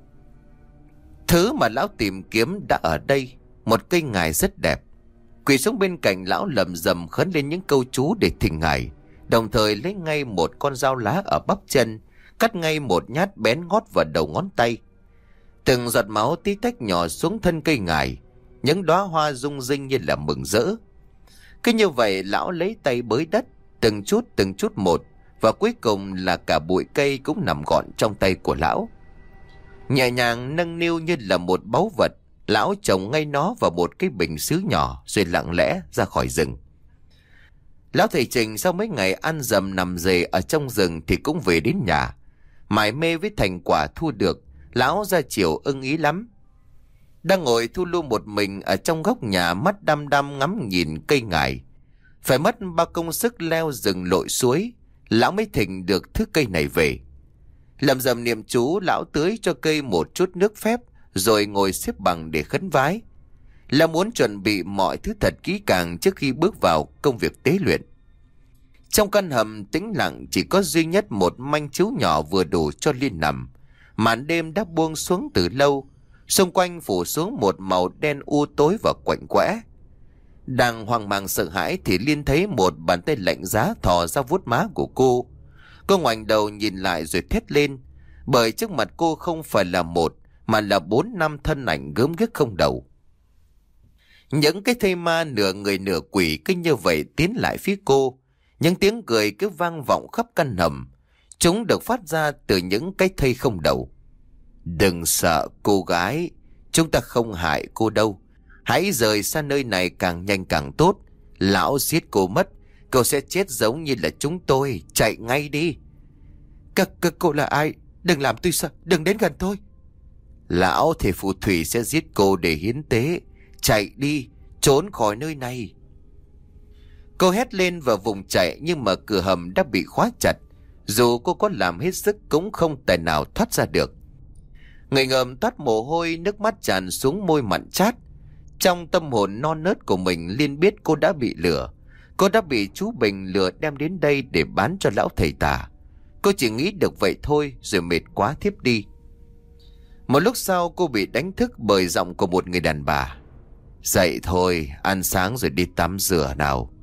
Thứ mà lão tìm kiếm đã ở đây, một cây ngải rất đẹp. Quỳ xuống bên cạnh lão lầm rầm khấn lên những câu chú để thỉnh ngải, đồng thời lấy ngay một con dao lá ở bắp chân, cắt ngay một nhát bén ngót vào đầu ngón tay. Từng giọt máu tí tách nhỏ xuống thân cây ngải, những đóa hoa rung rinh như là mừng rỡ. Cứ như vậy lão lấy tay bới đất, từng chút từng chút một, và cuối cùng là cả bụi cây cũng nằm gọn trong tay của lão. Nhẹ nhàng nâng niu như là một báu vật, lão trồng ngay nó vào một cái bình sứ nhỏ rồi lặng lẽ ra khỏi rừng. Lão thầy Trình sau mấy ngày ăn dầm nằm rề ở trong rừng thì cũng về đến nhà. Mải mê với thành quả thu được, lão ra chiều ưng ý lắm. Đang ngồi thu lưu một mình ở trong góc nhà, mắt đăm đăm ngắm nhìn cây ngải. Phải mất bao công sức leo rừng lội suối, lão mới thỉnh được thứ cây này về. Lầm rầm niệm chú, lão tưới cho cây một chút nước phép rồi ngồi xếp bằng để khấn vái. Là muốn chuẩn bị mọi thứ thật kỹ càng trước khi bước vào công việc tế luyện. Trong căn hầm tĩnh lặng chỉ có duy nhất một manh chiếu nhỏ vừa đủ cho Liên nằm. Màn đêm đã buông xuống từ lâu, xung quanh phủ xuống một màu đen u tối và quạnh quẽ. Đang hoang mang sợ hãi thì Liên thấy một bàn tay lạnh giá thò ra vuốt má của cô. Cô ngoảnh đầu nhìn lại rồi thét lên, bởi trước mặt cô không phải là một mà là bốn năm thân ảnh gớm ghiếc không đầu. Những cái thây ma nửa người nửa quỷ cứ như vậy tiến lại phía cô. Những tiếng cười cứ vang vọng khắp căn hầm. Chúng được phát ra từ những cái thây không đầu. Đừng sợ cô gái, chúng ta không hại cô đâu. Hãy rời xa nơi này càng nhanh càng tốt. Lão giết cô mất, cô sẽ chết giống như là chúng tôi. Chạy ngay đi. Các, các cô là ai? Đừng làm tôi sợ, đừng đến gần tôi. Lão thì phù thủy sẽ giết cô để hiến tế. Chạy đi, trốn khỏi nơi này. Cô hét lên và vùng chạy, nhưng mà cửa hầm đã bị khóa chặt. Dù cô có làm hết sức cũng không tài nào thoát ra được. Người ngợm toát mồ hôi, nước mắt tràn xuống môi mặn chát. Trong tâm hồn non nớt của mình, Liên biết cô đã bị lừa. Cô đã bị chú Bình lừa đem đến đây để bán cho lão thầy tà. Cô chỉ nghĩ được vậy thôi rồi mệt quá thiếp đi. Một lúc sau cô bị đánh thức bởi giọng của một người đàn bà. Dậy thôi, ăn sáng rồi đi tắm rửa nào.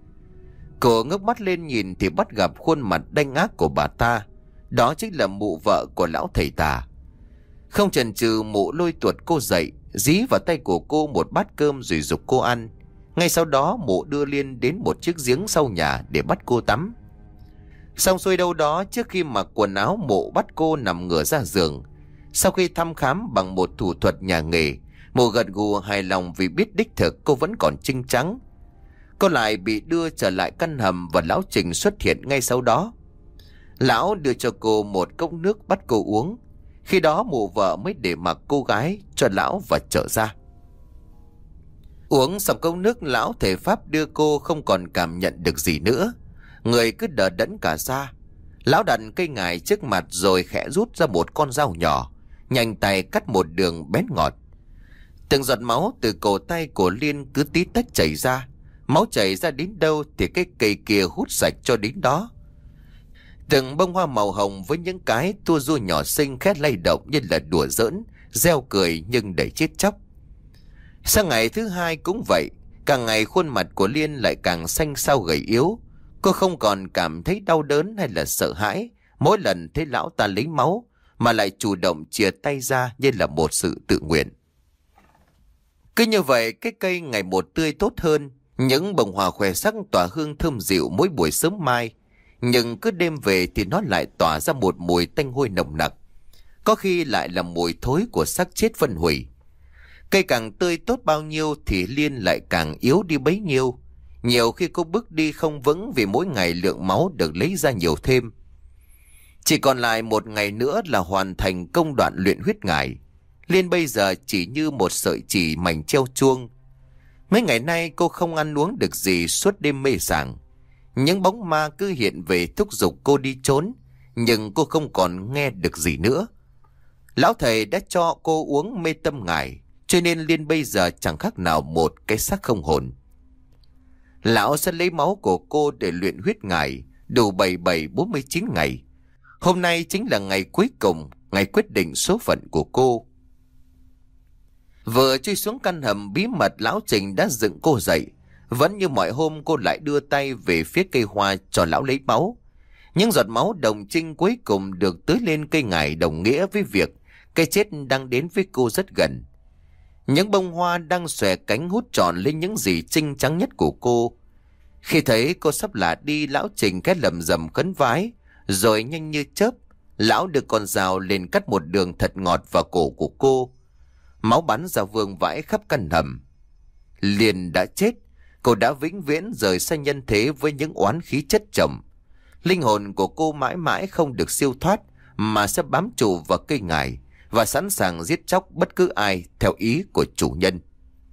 Cô ngước mắt lên nhìn thì bắt gặp khuôn mặt đanh ác của bà ta. Đó chính là mụ vợ của lão thầy tà. Không chần chừ, Mụ lôi tuột cô dậy, dí vào tay của cô một bát cơm rồi giục cô ăn. Ngay sau đó Mụ đưa Liên đến một chiếc giếng sau nhà để bắt cô tắm. Xong xuôi đâu đó, trước khi mặc quần áo, Mụ bắt cô nằm ngửa ra giường. Sau khi thăm khám bằng một thủ thuật nhà nghề, Mụ gật gù hài lòng vì biết đích thực cô vẫn còn trinh trắng. Cô lại bị đưa trở lại căn hầm và lão Trình xuất hiện ngay sau đó. Lão đưa cho cô một cốc nước bắt cô uống. Khi đó Mụ vợ mới để mặc cô gái cho lão và trở ra. Uống xong cốc nước, lão thầy pháp đưa cô không còn cảm nhận được gì nữa. Người cứ đờ đẫn cả ra. Lão đặt cây ngải trước mặt rồi khẽ rút ra một con dao nhỏ, nhanh tay cắt một đường bén ngọt. Từng giọt máu từ cổ tay của Liên cứ tí tách chảy ra. Máu chảy ra đến đâu thì cái cây kia hút sạch cho đến đó. Từng bông hoa màu hồng với những cái tua rua nhỏ xinh khét lay động như là đùa giỡn, reo cười nhưng đầy chết chóc. Sang ngày thứ hai cũng vậy. Càng ngày khuôn mặt của Liên lại càng xanh xao gầy yếu. Cô không còn cảm thấy đau đớn hay là sợ hãi mỗi lần thấy lão ta lấy máu, mà lại chủ động chìa tay ra như là một sự tự nguyện. Cứ như vậy, cái cây ngày một tươi tốt hơn. Những bông hoa khoe sắc tỏa hương thơm dịu mỗi buổi sớm mai. Nhưng cứ đêm về thì nó lại tỏa ra một mùi tanh hôi nồng nặc. Có khi lại là mùi thối của xác chết phân hủy. Cây càng tươi tốt bao nhiêu thì Liên lại càng yếu đi bấy nhiêu. Nhiều khi cô bước đi không vững vì mỗi ngày lượng máu được lấy ra nhiều thêm. Chỉ còn lại một ngày nữa là hoàn thành công đoạn luyện huyết ngải. Liên bây giờ chỉ như một sợi chỉ mảnh treo chuông. Mấy ngày nay cô không ăn uống được gì suốt đêm mê sảng. Những bóng ma cứ hiện về thúc giục cô đi trốn, nhưng cô không còn nghe được gì nữa. Lão thầy đã cho cô uống mê tâm ngải, cho nên Liên bây giờ chẳng khác nào một cái xác không hồn. Lão sẽ lấy máu của cô để luyện huyết ngải, đủ bảy bảy bốn mươi chín ngày. Hôm nay chính là ngày cuối cùng, ngày quyết định số phận của cô. Vừa chui xuống căn hầm bí mật, lão Trình đã dựng cô dậy. Vẫn như mọi hôm, cô lại đưa tay về phía cây hoa cho lão lấy máu. Những giọt máu đồng trinh cuối cùng được tưới lên cây ngải đồng nghĩa với việc cái chết đang đến với cô rất gần. Những bông hoa đang xòe cánh hút trọn lên những gì trinh trắng nhất của cô. Khi thấy cô sắp lả đi, lão Trình cái lầm rầm khấn vái, rồi nhanh như chớp, lão đưa con dao lên cắt một đường thật ngọt vào cổ của cô. Máu bắn ra vương vãi khắp căn hầm. Liên đã chết, cô đã vĩnh viễn rời xa nhân thế với những oán khí chất chồng. Linh hồn của cô mãi mãi không được siêu thoát, mà sẽ bám trụ vào cây ngải và sẵn sàng giết chóc bất cứ ai theo ý của chủ nhân.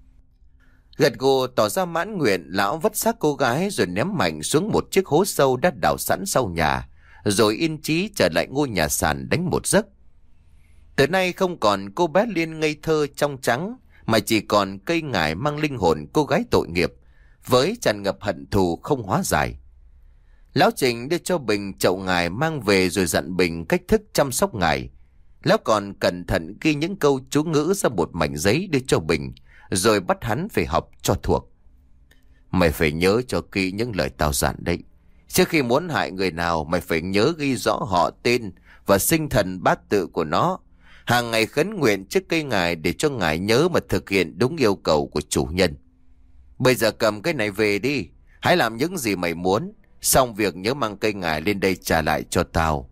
Gật gù tỏ ra mãn nguyện, lão vất xác cô gái rồi ném mạnh xuống một chiếc hố sâu đã đào sẵn sau nhà, rồi yên chí trở lại ngôi nhà sàn đánh một giấc. Từ nay không còn cô bé Liên ngây thơ trong trắng, mà chỉ còn cây ngải mang linh hồn cô gái tội nghiệp, với tràn ngập hận thù không hóa giải. Lão Trình đưa cho Bình chậu ngải mang về rồi dặn Bình cách thức chăm sóc ngải. Lão còn cẩn thận ghi những câu chú ngữ ra một mảnh giấy đưa cho Bình, rồi bắt hắn phải học cho thuộc. Mày phải nhớ cho kỹ những lời tao dặn đấy. Trước khi muốn hại người nào, mày phải nhớ ghi rõ họ tên và sinh thần bát tự của nó. Hàng ngày khấn nguyện trước cây ngải để cho ngải nhớ mà thực hiện đúng yêu cầu của chủ nhân. Bây giờ cầm cái này về đi, hãy làm những gì mày muốn. Xong việc nhớ mang cây ngải lên đây trả lại cho tao.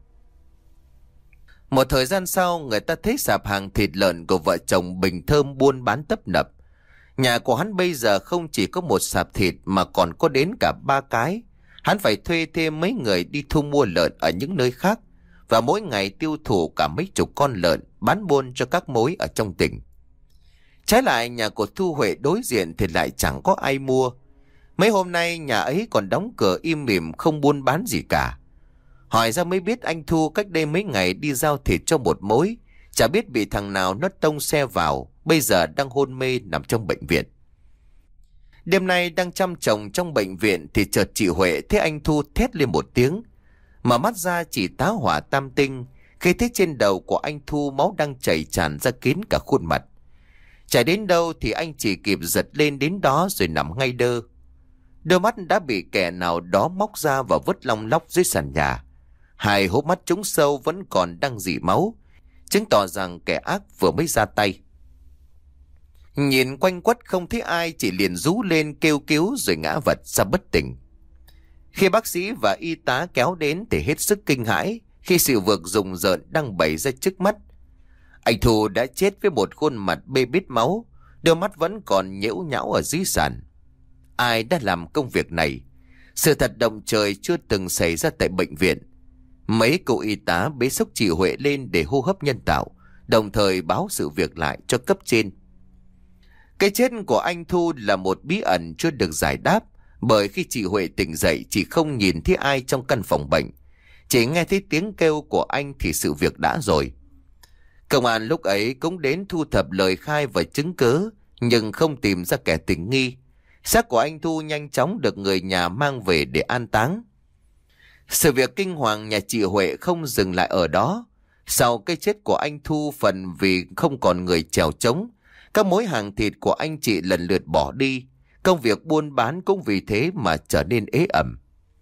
Một thời gian sau, người ta thấy sạp hàng thịt lợn của vợ chồng Bình Thơm buôn bán tấp nập. Nhà của hắn bây giờ không chỉ có một sạp thịt mà còn có đến cả ba cái. Hắn phải thuê thêm mấy người đi thu mua lợn ở những nơi khác, và mỗi ngày tiêu thụ cả mấy chục con lợn bán buôn cho các mối ở trong tỉnh. Trái lại, nhà của Thu Huệ đối diện thì lại chẳng có ai mua. Mấy hôm nay nhà ấy còn đóng cửa im lìm không buôn bán gì cả. Hỏi ra mới biết anh Thu cách đây mấy ngày đi giao thịt cho một mối, chả biết bị thằng nào nó tông xe vào, bây giờ đang hôn mê nằm trong bệnh viện. Đêm nay đang chăm chồng trong bệnh viện thì chợt chị Huệ thấy anh Thu thét lên một tiếng. Mở mắt ra chỉ tá hỏa tam tinh, khi thấy trên đầu của anh Thu máu đang chảy tràn ra kín cả khuôn mặt. Chảy đến đâu thì anh chỉ kịp giật lên đến đó rồi nằm ngay đơ. Đôi mắt đã bị kẻ nào đó móc ra và vứt long lóc dưới sàn nhà. Hai hốc mắt trũng sâu vẫn còn đang rỉ máu, chứng tỏ rằng kẻ ác vừa mới ra tay. Nhìn quanh quất không thấy ai, chị liền rú lên kêu cứu rồi ngã vật ra bất tỉnh. Khi bác sĩ và y tá kéo đến thì hết sức kinh hãi khi sự việc rùng rợn đang bày ra trước mắt. Anh Thu đã chết với một khuôn mặt bê bết máu, đôi mắt vẫn còn nhễu nhão ở dưới sàn. Ai đã làm công việc này? Sự thật động trời chưa từng xảy ra tại bệnh viện. Mấy cô y tá bế xốc chị Huệ lên để hô hấp nhân tạo, đồng thời báo sự việc lại cho cấp trên. Cái chết của anh Thu là một bí ẩn chưa được giải đáp, bởi khi chị Huệ tỉnh dậy chị không nhìn thấy ai trong căn phòng bệnh. Chỉ nghe thấy tiếng kêu của anh thì sự việc đã rồi. Công an lúc ấy cũng đến thu thập lời khai và chứng cứ, nhưng không tìm ra kẻ tình nghi. Xác của anh Thu nhanh chóng được người nhà mang về để an táng. Sự việc kinh hoàng nhà chị Huệ không dừng lại ở đó. Sau cái chết của anh Thu, phần vì không còn người chèo trống, các mối hàng thịt của anh chị lần lượt bỏ đi. Công việc buôn bán cũng vì thế mà trở nên ế ẩm.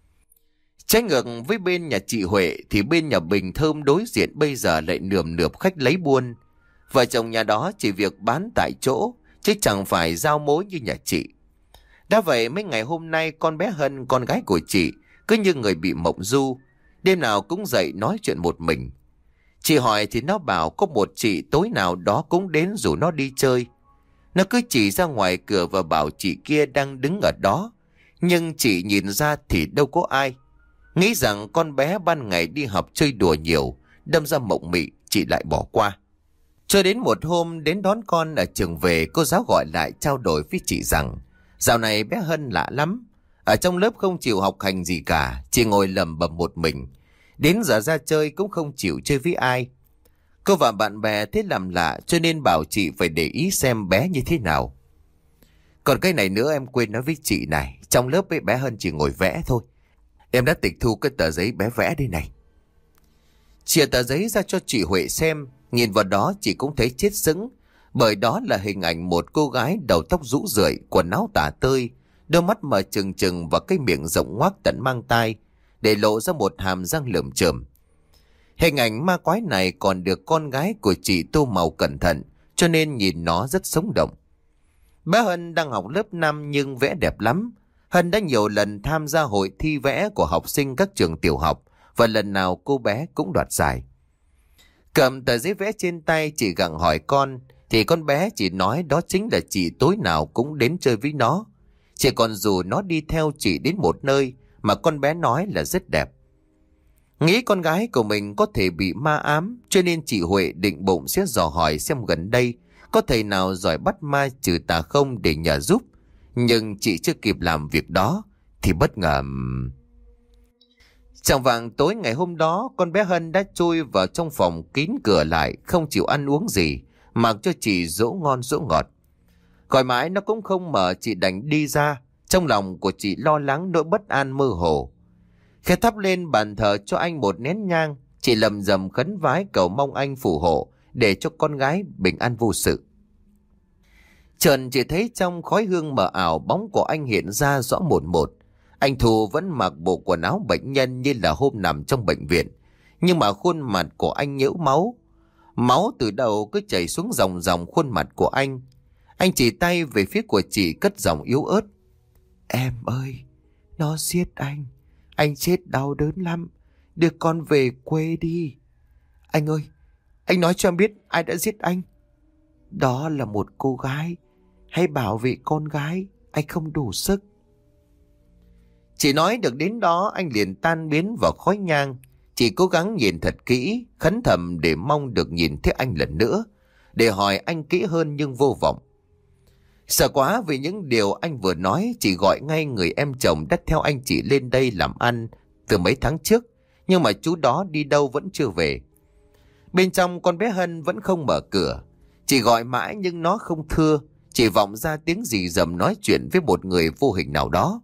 Trái ngược với bên nhà chị Huệ thì bên nhà Bình Thơm đối diện bây giờ lại nườm nượp khách lấy buôn. Vợ chồng nhà đó chỉ việc bán tại chỗ, chứ chẳng phải giao mối như nhà chị. Đã vậy mấy ngày hôm nay con bé Hân, con gái của chị, cứ như người bị mộng du, đêm nào cũng dậy nói chuyện một mình. Chị hỏi thì nó bảo có một chị tối nào đó cũng đến rủ nó đi chơi. Nó cứ chỉ ra ngoài cửa và bảo chị kia đang đứng ở đó, nhưng chị nhìn ra thì đâu có ai. Nghĩ rằng con bé ban ngày đi học chơi đùa nhiều, đâm ra mộng mị, chị lại bỏ qua. Cho đến một hôm đến đón con ở trường về, cô giáo gọi lại trao đổi với chị rằng dạo này bé Hân lạ lắm. Ở trong lớp không chịu học hành gì cả, chỉ ngồi lầm bầm một mình. Đến giờ ra chơi cũng không chịu chơi với ai. Cô và bạn bè thấy làm lạ cho nên bảo chị phải để ý xem bé như thế nào. Còn cái này nữa em quên nói với chị này, trong lớp ấy bé Hân chỉ ngồi vẽ thôi. Em đã tịch thu cái tờ giấy bé vẽ đây này. Chia tờ giấy ra cho chị Huệ xem, nhìn vào đó chị cũng thấy chết sững, bởi đó là hình ảnh một cô gái đầu tóc rũ rượi, quần áo tả tơi, đôi mắt mở trừng trừng và cái miệng rộng ngoác tận mang tai, để lộ ra một hàm răng lởm chởm. Hình ảnh ma quái này còn được con gái của chị tô màu cẩn thận, cho nên nhìn nó rất sống động. Bé Hân đang học lớp năm nhưng vẽ đẹp lắm. Hân đã nhiều lần tham gia hội thi vẽ của học sinh các trường tiểu học, và lần nào cô bé cũng đoạt giải. Cầm tờ giấy vẽ trên tay, chị gặng hỏi con, thì con bé chỉ nói đó chính là chị tối nào cũng đến chơi với nó. Chị còn rủ nó đi theo chị đến một nơi mà con bé nói là rất đẹp. Nghĩ con gái của mình có thể bị ma ám, cho nên chị Huệ định bụng sẽ dò hỏi xem gần đây có thầy nào giỏi bắt ma trừ tà không để nhờ giúp. Nhưng chị chưa kịp làm việc đó thì bất ngờ. Chẳng vạng tối ngày hôm đó, con bé Hân đã chui vào trong phòng kín cửa lại, không chịu ăn uống gì, mặc cho chị dỗ ngon dỗ ngọt. Gọi mãi nó cũng không mở, chị đành đi ra. Trong lòng của chị lo lắng nỗi bất an mơ hồ. Khi thắp lên bàn thờ cho anh một nén nhang, chị lầm rầm khấn vái cầu mong anh phù hộ để cho con gái bình an vô sự. Chợt chỉ thấy trong khói hương mờ ảo, bóng của anh hiện ra rõ một một. Anh Thu vẫn mặc bộ quần áo bệnh nhân như là hôm nằm trong bệnh viện, nhưng mà khuôn mặt của anh nhễu máu. Máu từ đầu cứ chảy xuống dòng dòng khuôn mặt của anh. Anh chỉ tay về phía của chị, cất giọng yếu ớt. Em ơi, nó giết anh. Anh chết đau đớn lắm. Đưa con về quê đi. Anh ơi, anh nói cho em biết ai đã giết anh. Đó là một cô gái. Hãy bảo vệ con gái, anh không đủ sức. Chỉ nói được đến đó, anh liền tan biến vào khói nhang. Chị cố gắng nhìn thật kỹ, khấn thầm để mong được nhìn thấy anh lần nữa, để hỏi anh kỹ hơn nhưng vô vọng. Sợ quá vì những điều anh vừa nói, chị gọi ngay người em chồng đã theo anh chị lên đây làm ăn từ mấy tháng trước, nhưng mà chú đó đi đâu vẫn chưa về. Bên trong con bé Hân vẫn không mở cửa. Chị gọi mãi nhưng nó không thưa, chỉ vọng ra tiếng rì rầm nói chuyện với một người vô hình nào đó.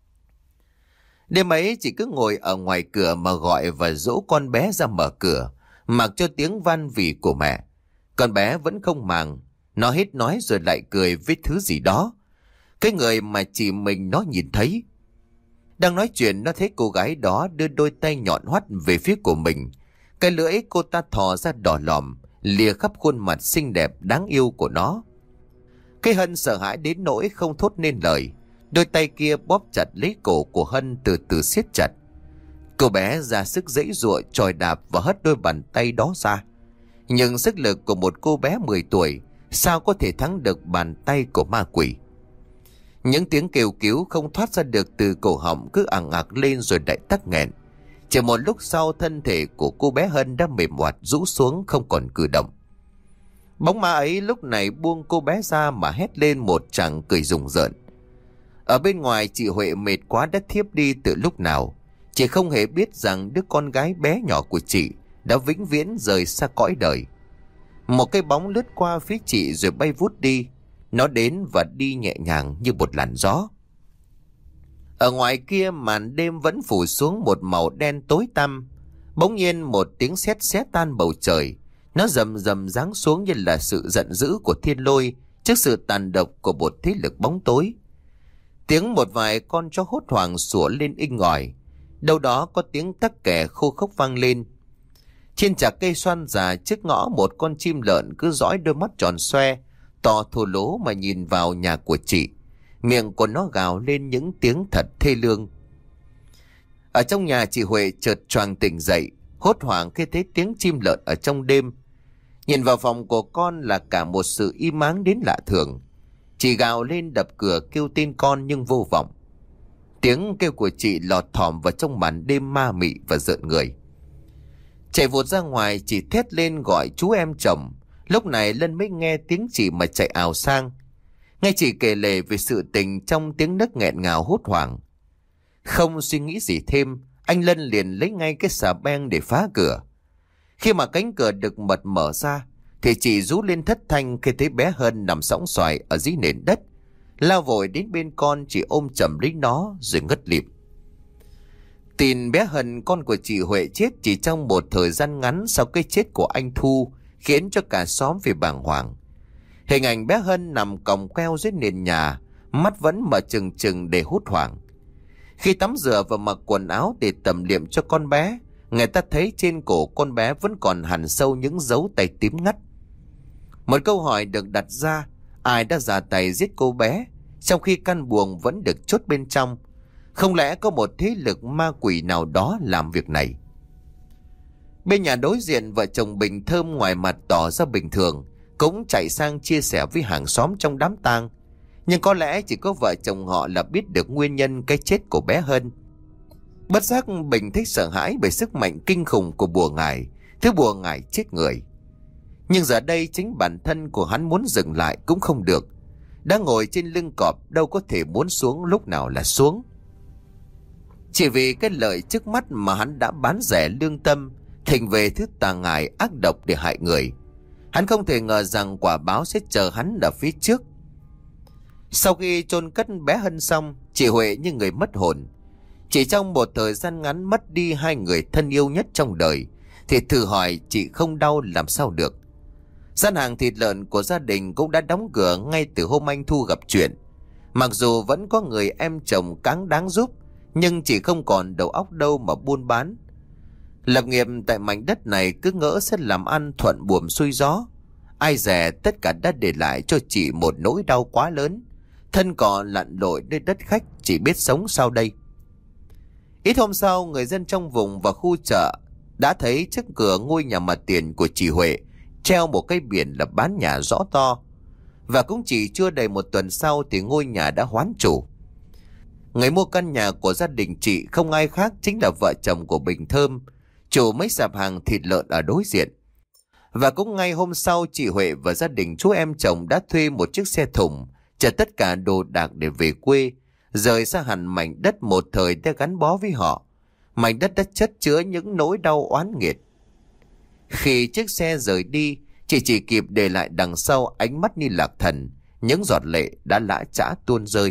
Đêm ấy chị cứ ngồi ở ngoài cửa mà gọi và dỗ con bé ra mở cửa, mặc cho tiếng van vỉ của mẹ. Con bé vẫn không màng, nó hết nói rồi lại cười với thứ gì đó, cái người mà chỉ mình nó nhìn thấy. Đang nói chuyện, nó thấy cô gái đó đưa đôi tay nhọn hoắt về phía của mình. Cái lưỡi cô ta thò ra đỏ lòm, lìa khắp khuôn mặt xinh đẹp đáng yêu của nó. Cái Hân sợ hãi đến nỗi không thốt nên lời. Đôi tay kia bóp chặt lấy cổ của Hân, từ từ siết chặt. Cô bé ra sức giãy giụa chòi đạp và hất đôi bàn tay đó ra. Nhưng sức lực của một cô bé mười tuổi sao có thể thắng được bàn tay của ma quỷ. Những tiếng kêu cứu không thoát ra được từ cổ họng cứ ằng ặc lên rồi lại tắc nghẹn. Chỉ một lúc sau, thân thể của cô bé Hân đã mềm oặt rũ xuống không còn cử động. Bóng ma ấy lúc này buông cô bé ra mà hét lên một tràng cười rùng rợn. Ở bên ngoài, chị Huệ mệt quá đã thiếp đi từ lúc nào. Chị không hề biết rằng đứa con gái bé nhỏ của chị đã vĩnh viễn rời xa cõi đời. Một cái bóng lướt qua phía chị rồi bay vút đi. Nó đến và đi nhẹ nhàng như một làn gió. Ở ngoài kia, màn đêm vẫn phủ xuống một màu đen tối tăm. Bỗng nhiên một tiếng sét xé tan bầu trời. Nó rầm rầm giáng xuống như là sự giận dữ của thiên lôi trước sự tàn độc của một thế lực bóng tối. Tiếng một vài con chó hốt hoảng sủa lên inh ỏi. Đâu đó có tiếng tắc kè khô khốc vang lên. Trên chạc cây xoan già trước ngõ, một con chim lợn cứ dõi đôi mắt tròn xoe to thô lố mà nhìn vào nhà của chị. Miệng của nó gào lên những tiếng thật thê lương. Ở trong nhà, chị Huệ chợt choàng tỉnh dậy, hốt hoảng khi thấy tiếng chim lợn ở trong đêm. Nhìn vào phòng của con là cả một sự im ắng đến lạ thường. Chị gào lên đập cửa kêu tên con nhưng vô vọng. Tiếng kêu của chị lọt thỏm vào trong màn đêm ma mị và rợn người. Chạy vụt ra ngoài, chị thét lên gọi chú em chồng. Lúc này Lân mới nghe tiếng chị mà chạy ào sang. Nghe chị kể lể về sự tình trong tiếng nấc nghẹn ngào hốt hoảng. Không suy nghĩ gì thêm, anh Lân liền lấy ngay cái xà beng để phá cửa. Khi mà cánh cửa được bật mở ra thì chị rú lên thất thanh khi thấy bé Hân nằm sõng soài ở dưới nền đất. Lao vội đến bên con, chị ôm chầm lấy nó rồi ngất lịm. Tin bé Hân, con của chị Huệ, chết chỉ trong một thời gian ngắn sau cái chết của anh Thu khiến cho cả xóm phải bàng hoàng. Hình ảnh bé Hân nằm còng queo dưới nền nhà, mắt vẫn mở trừng trừng để hốt hoảng. Khi tắm rửa và mặc quần áo để tẩm liệm cho con bé, người ta thấy trên cổ con bé vẫn còn hằn sâu những dấu tay tím ngắt. Một câu hỏi được đặt ra: ai đã ra tay giết cô bé trong khi căn buồng vẫn được chốt bên trong? Không lẽ có một thế lực ma quỷ nào đó làm việc này? Bên nhà đối diện, vợ chồng Bình Thơm ngoài mặt tỏ ra bình thường, cũng chạy sang chia sẻ với hàng xóm trong đám tang. Nhưng có lẽ chỉ có vợ chồng họ là biết được nguyên nhân cái chết của bé Hân. Bất giác Bình thấy sợ hãi bởi sức mạnh kinh khủng của bùa ngải, thứ bùa ngải chết người. Nhưng giờ đây chính bản thân của hắn muốn dừng lại cũng không được. Đang ngồi trên lưng cọp, đâu có thể muốn xuống lúc nào là xuống. Chỉ vì cái lợi trước mắt mà hắn đã bán rẻ lương tâm, thỉnh về thứ tà ngải ác độc để hại người. Hắn không thể ngờ rằng quả báo sẽ chờ hắn ở phía trước. Sau khi chôn cất bé Hân xong, chị Huệ như người mất hồn. Chỉ trong một thời gian ngắn mất đi hai người thân yêu nhất trong đời, thì thử hỏi chị không đau làm sao được. Gian hàng thịt lợn của gia đình cũng đã đóng cửa ngay từ hôm anh Thu gặp chuyện. Mặc dù vẫn có người em chồng cáng đáng giúp, nhưng chị không còn đầu óc đâu mà buôn bán. Lập nghiệp tại mảnh đất này cứ ngỡ sẽ làm ăn thuận buồm xuôi gió. Ai dè tất cả đã để lại cho chị một nỗi đau quá lớn. Thân cò lặn lội nơi đất khách, chỉ biết sống sau đây. Ít hôm sau, người dân trong vùng và khu chợ đã thấy trước cửa ngôi nhà mặt tiền của chị Huệ treo một cái biển là bán nhà rõ to. Và cũng chỉ chưa đầy một tuần sau thì ngôi nhà đã hoán chủ. Người mua căn nhà của gia đình chị không ai khác chính là vợ chồng của Bình Thơm, chủ mấy sạp hàng thịt lợn ở đối diện. Và cũng ngay hôm sau, chị Huệ và gia đình chú em chồng đã thuê một chiếc xe thùng chở tất cả đồ đạc để về quê, rời xa hẳn mảnh đất một thời đã gắn bó với họ. Mảnh đất đã chất chứa những nỗi đau oán nghiệt. Khi chiếc xe rời đi, chị chỉ kịp để lại đằng sau ánh mắt như lạc thần, những giọt lệ đã lã chã tuôn rơi.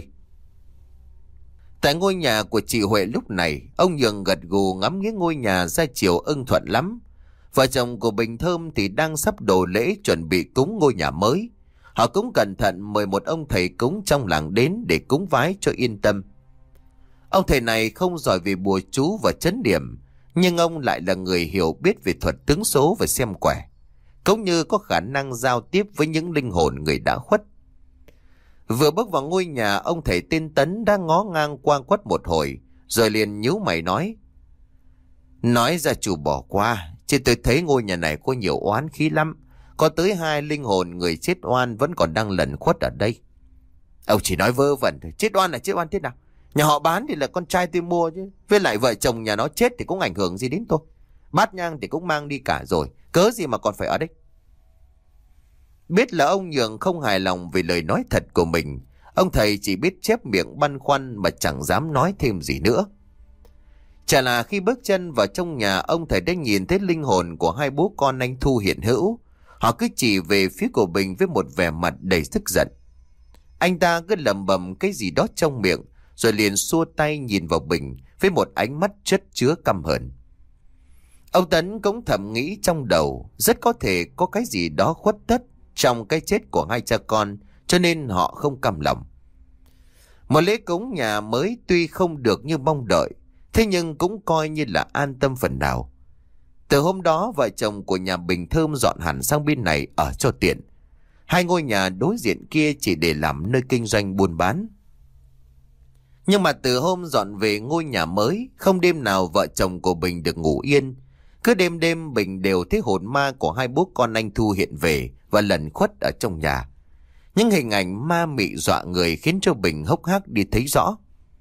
Tại ngôi nhà của chị Huệ lúc này, ông Nhường gật gù ngắm nghía ngôi nhà ra chiều ưng thuận lắm. Vợ chồng của Bình Thơm thì đang sắp đồ lễ chuẩn bị cúng ngôi nhà mới. Họ cũng cẩn thận mời một ông thầy cúng trong làng đến để cúng vái cho yên tâm. Ông thầy này không giỏi về bùa chú và chấn điểm, nhưng ông lại là người hiểu biết về thuật tướng số và xem quẻ. cũng như có khả năng giao tiếp với những linh hồn người đã khuất. Vừa bước vào ngôi nhà, ông thầy tên Tấn đã ngó ngang qua quất một hồi, rồi liền nhíu mày nói. Nói ra chủ bỏ qua, chứ tôi thấy ngôi nhà này có nhiều oán khí lắm. Có tới hai linh hồn người chết oan vẫn còn đang lẩn khuất ở đây. Ông chỉ nói vơ vẩn thôi, chết oan là chết oan thế nào? Nhà họ bán thì là con trai tôi mua chứ. Với lại vợ chồng nhà nó chết thì cũng ảnh hưởng gì đến tôi. Bát nhang thì cũng mang đi cả rồi, cớ gì mà còn phải ở đây. Biết là ông Nhường không hài lòng về lời nói thật của mình, ông thầy chỉ biết chép miệng băn khoăn mà chẳng dám nói thêm gì nữa. Chả là khi bước chân vào trong nhà, ông thầy đã nhìn thấy linh hồn của hai bố con anh Thu hiện hữu. Họ cứ chỉ về phía của Bình với một vẻ mặt đầy tức giận. Anh ta cứ lẩm bẩm cái gì đó trong miệng, rồi liền xua tay nhìn vào Bình với một ánh mắt chất chứa căm hờn. Ông Tấn cũng thầm nghĩ trong đầu, rất có thể có cái gì đó khuất tất trong cái chết của hai cha con, cho nên họ không căm lòng. Một lễ cúng nhà mới tuy không được như mong đợi, thế nhưng cũng coi như là an tâm phần nào. Từ hôm đó, vợ chồng của nhà Bình Thơm dọn hẳn sang bên này ở cho tiện. Hai ngôi nhà đối diện kia chỉ để làm nơi kinh doanh buôn bán. Nhưng mà từ hôm dọn về ngôi nhà mới, không đêm nào vợ chồng của Bình được ngủ yên. Cứ đêm đêm Bình đều thấy hồn ma của hai bố con anh Thu hiện về và lẩn khuất ở trong nhà. Những hình ảnh ma mị dọa người khiến cho Bình hốc hác đi thấy rõ.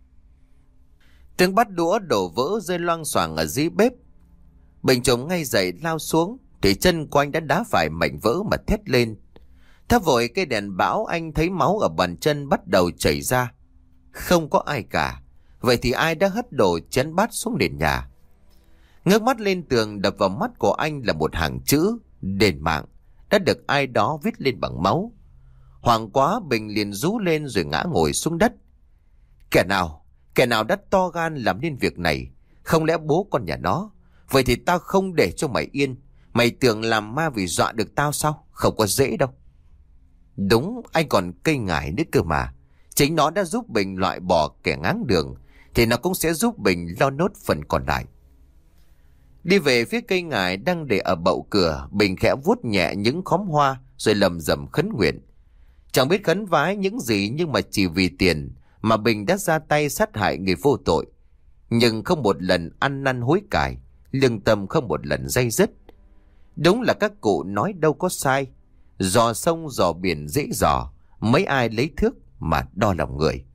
Tiếng bát đũa đổ vỡ rơi loang xoàng ở dưới bếp. Bình trồm ngay dậy lao xuống, thì chân của anh đã đá phải mảnh vỡ mà thét lên. Thắp vội cây đèn bão, anh thấy máu ở bàn chân bắt đầu chảy ra. Không có ai cả. Vậy thì ai đã hất đổ chén bát xuống nền nhà? Ngước mắt lên tường, đập vào mắt của anh là một hàng chữ đền mạng đã được ai đó viết lên bằng máu. Hoảng quá, Bình liền rú lên rồi ngã ngồi xuống đất. Kẻ nào, kẻ nào đã to gan làm nên việc này? Không lẽ bố con nhà nó? Vậy thì tao không để cho mày yên. Mày tưởng làm ma vì dọa được tao sao? Không có dễ đâu. Đúng, anh còn cây ngải nữa cơ mà. Chính nó đã giúp Bình loại bỏ kẻ ngáng đường, thì nó cũng sẽ giúp Bình lo nốt phần còn lại. Đi về phía cây ngải đang để ở bậu cửa, Bình khẽ vuốt nhẹ những khóm hoa rồi lầm rầm khấn nguyện. Chẳng biết khấn vái những gì, nhưng mà chỉ vì tiền mà Bình đã ra tay sát hại người vô tội. Nhưng không một lần ăn năn hối cải, lương tâm không một lần day dứt. Đúng là các cụ nói đâu có sai. Dò sông dò biển dễ dò, mấy ai lấy thước mà đo lòng người.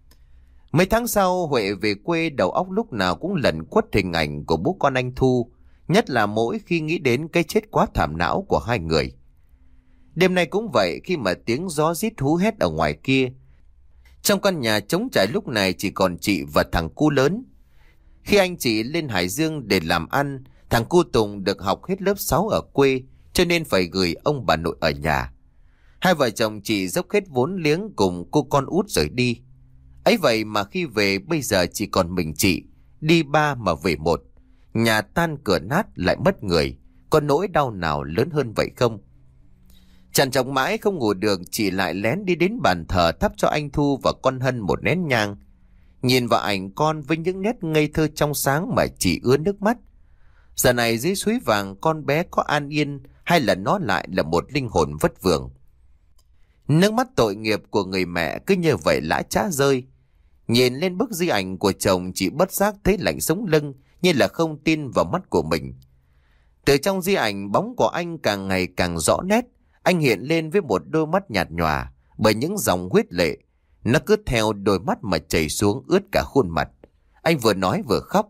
Mấy tháng sau, Huệ về quê, đầu óc lúc nào cũng lẩn quất hình ảnh của bố con anh Thu, nhất là mỗi khi nghĩ đến cái chết quá thảm não của hai người. Đêm nay cũng vậy, khi mà tiếng gió rít hú hét ở ngoài kia. Trong căn nhà trống trải lúc này chỉ còn chị và thằng cu lớn. Khi anh chị lên Hải Dương để làm ăn, thằng cu Tùng được học hết lớp sáu ở quê, cho nên phải gửi ông bà nội ở nhà. Hai vợ chồng chị dốc hết vốn liếng cùng cô con út rời đi. Ấy vậy mà khi về bây giờ chỉ còn mình chị, đi ba mà về một. Nhà tan cửa nát lại mất người, có nỗi đau nào lớn hơn vậy không? Trằn trọc mãi không ngủ được, chị lại lén đi đến bàn thờ thắp cho anh Thu và con Hân một nén nhang. Nhìn vào ảnh con với những nét ngây thơ trong sáng mà chị ứa nước mắt. Giờ này dưới suối vàng, con bé có an yên hay là nó lại là một linh hồn vất vưởng? Nước mắt tội nghiệp của người mẹ cứ như vậy lã chã rơi. Nhìn lên bức di ảnh của chồng, chị bất giác thấy lạnh sống lưng, như là không tin vào mắt của mình. Từ trong di ảnh, bóng của anh càng ngày càng rõ nét. Anh hiện lên với một đôi mắt nhạt nhòa bởi những dòng huyết lệ. Nó cứ theo đôi mắt mà chảy xuống ướt cả khuôn mặt. Anh vừa nói vừa khóc.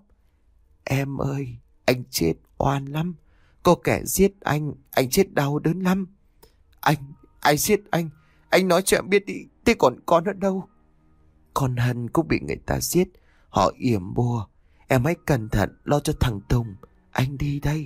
Em ơi, anh chết oan lắm. Có kẻ giết anh, anh chết đau đớn lắm. Anh, ai giết anh? Anh nói cho em biết đi, thế còn con ở đâu? Con Hân cũng bị người ta giết. Họ yểm bùa. Em hãy cẩn thận lo cho thằng Tùng. Anh đi đây.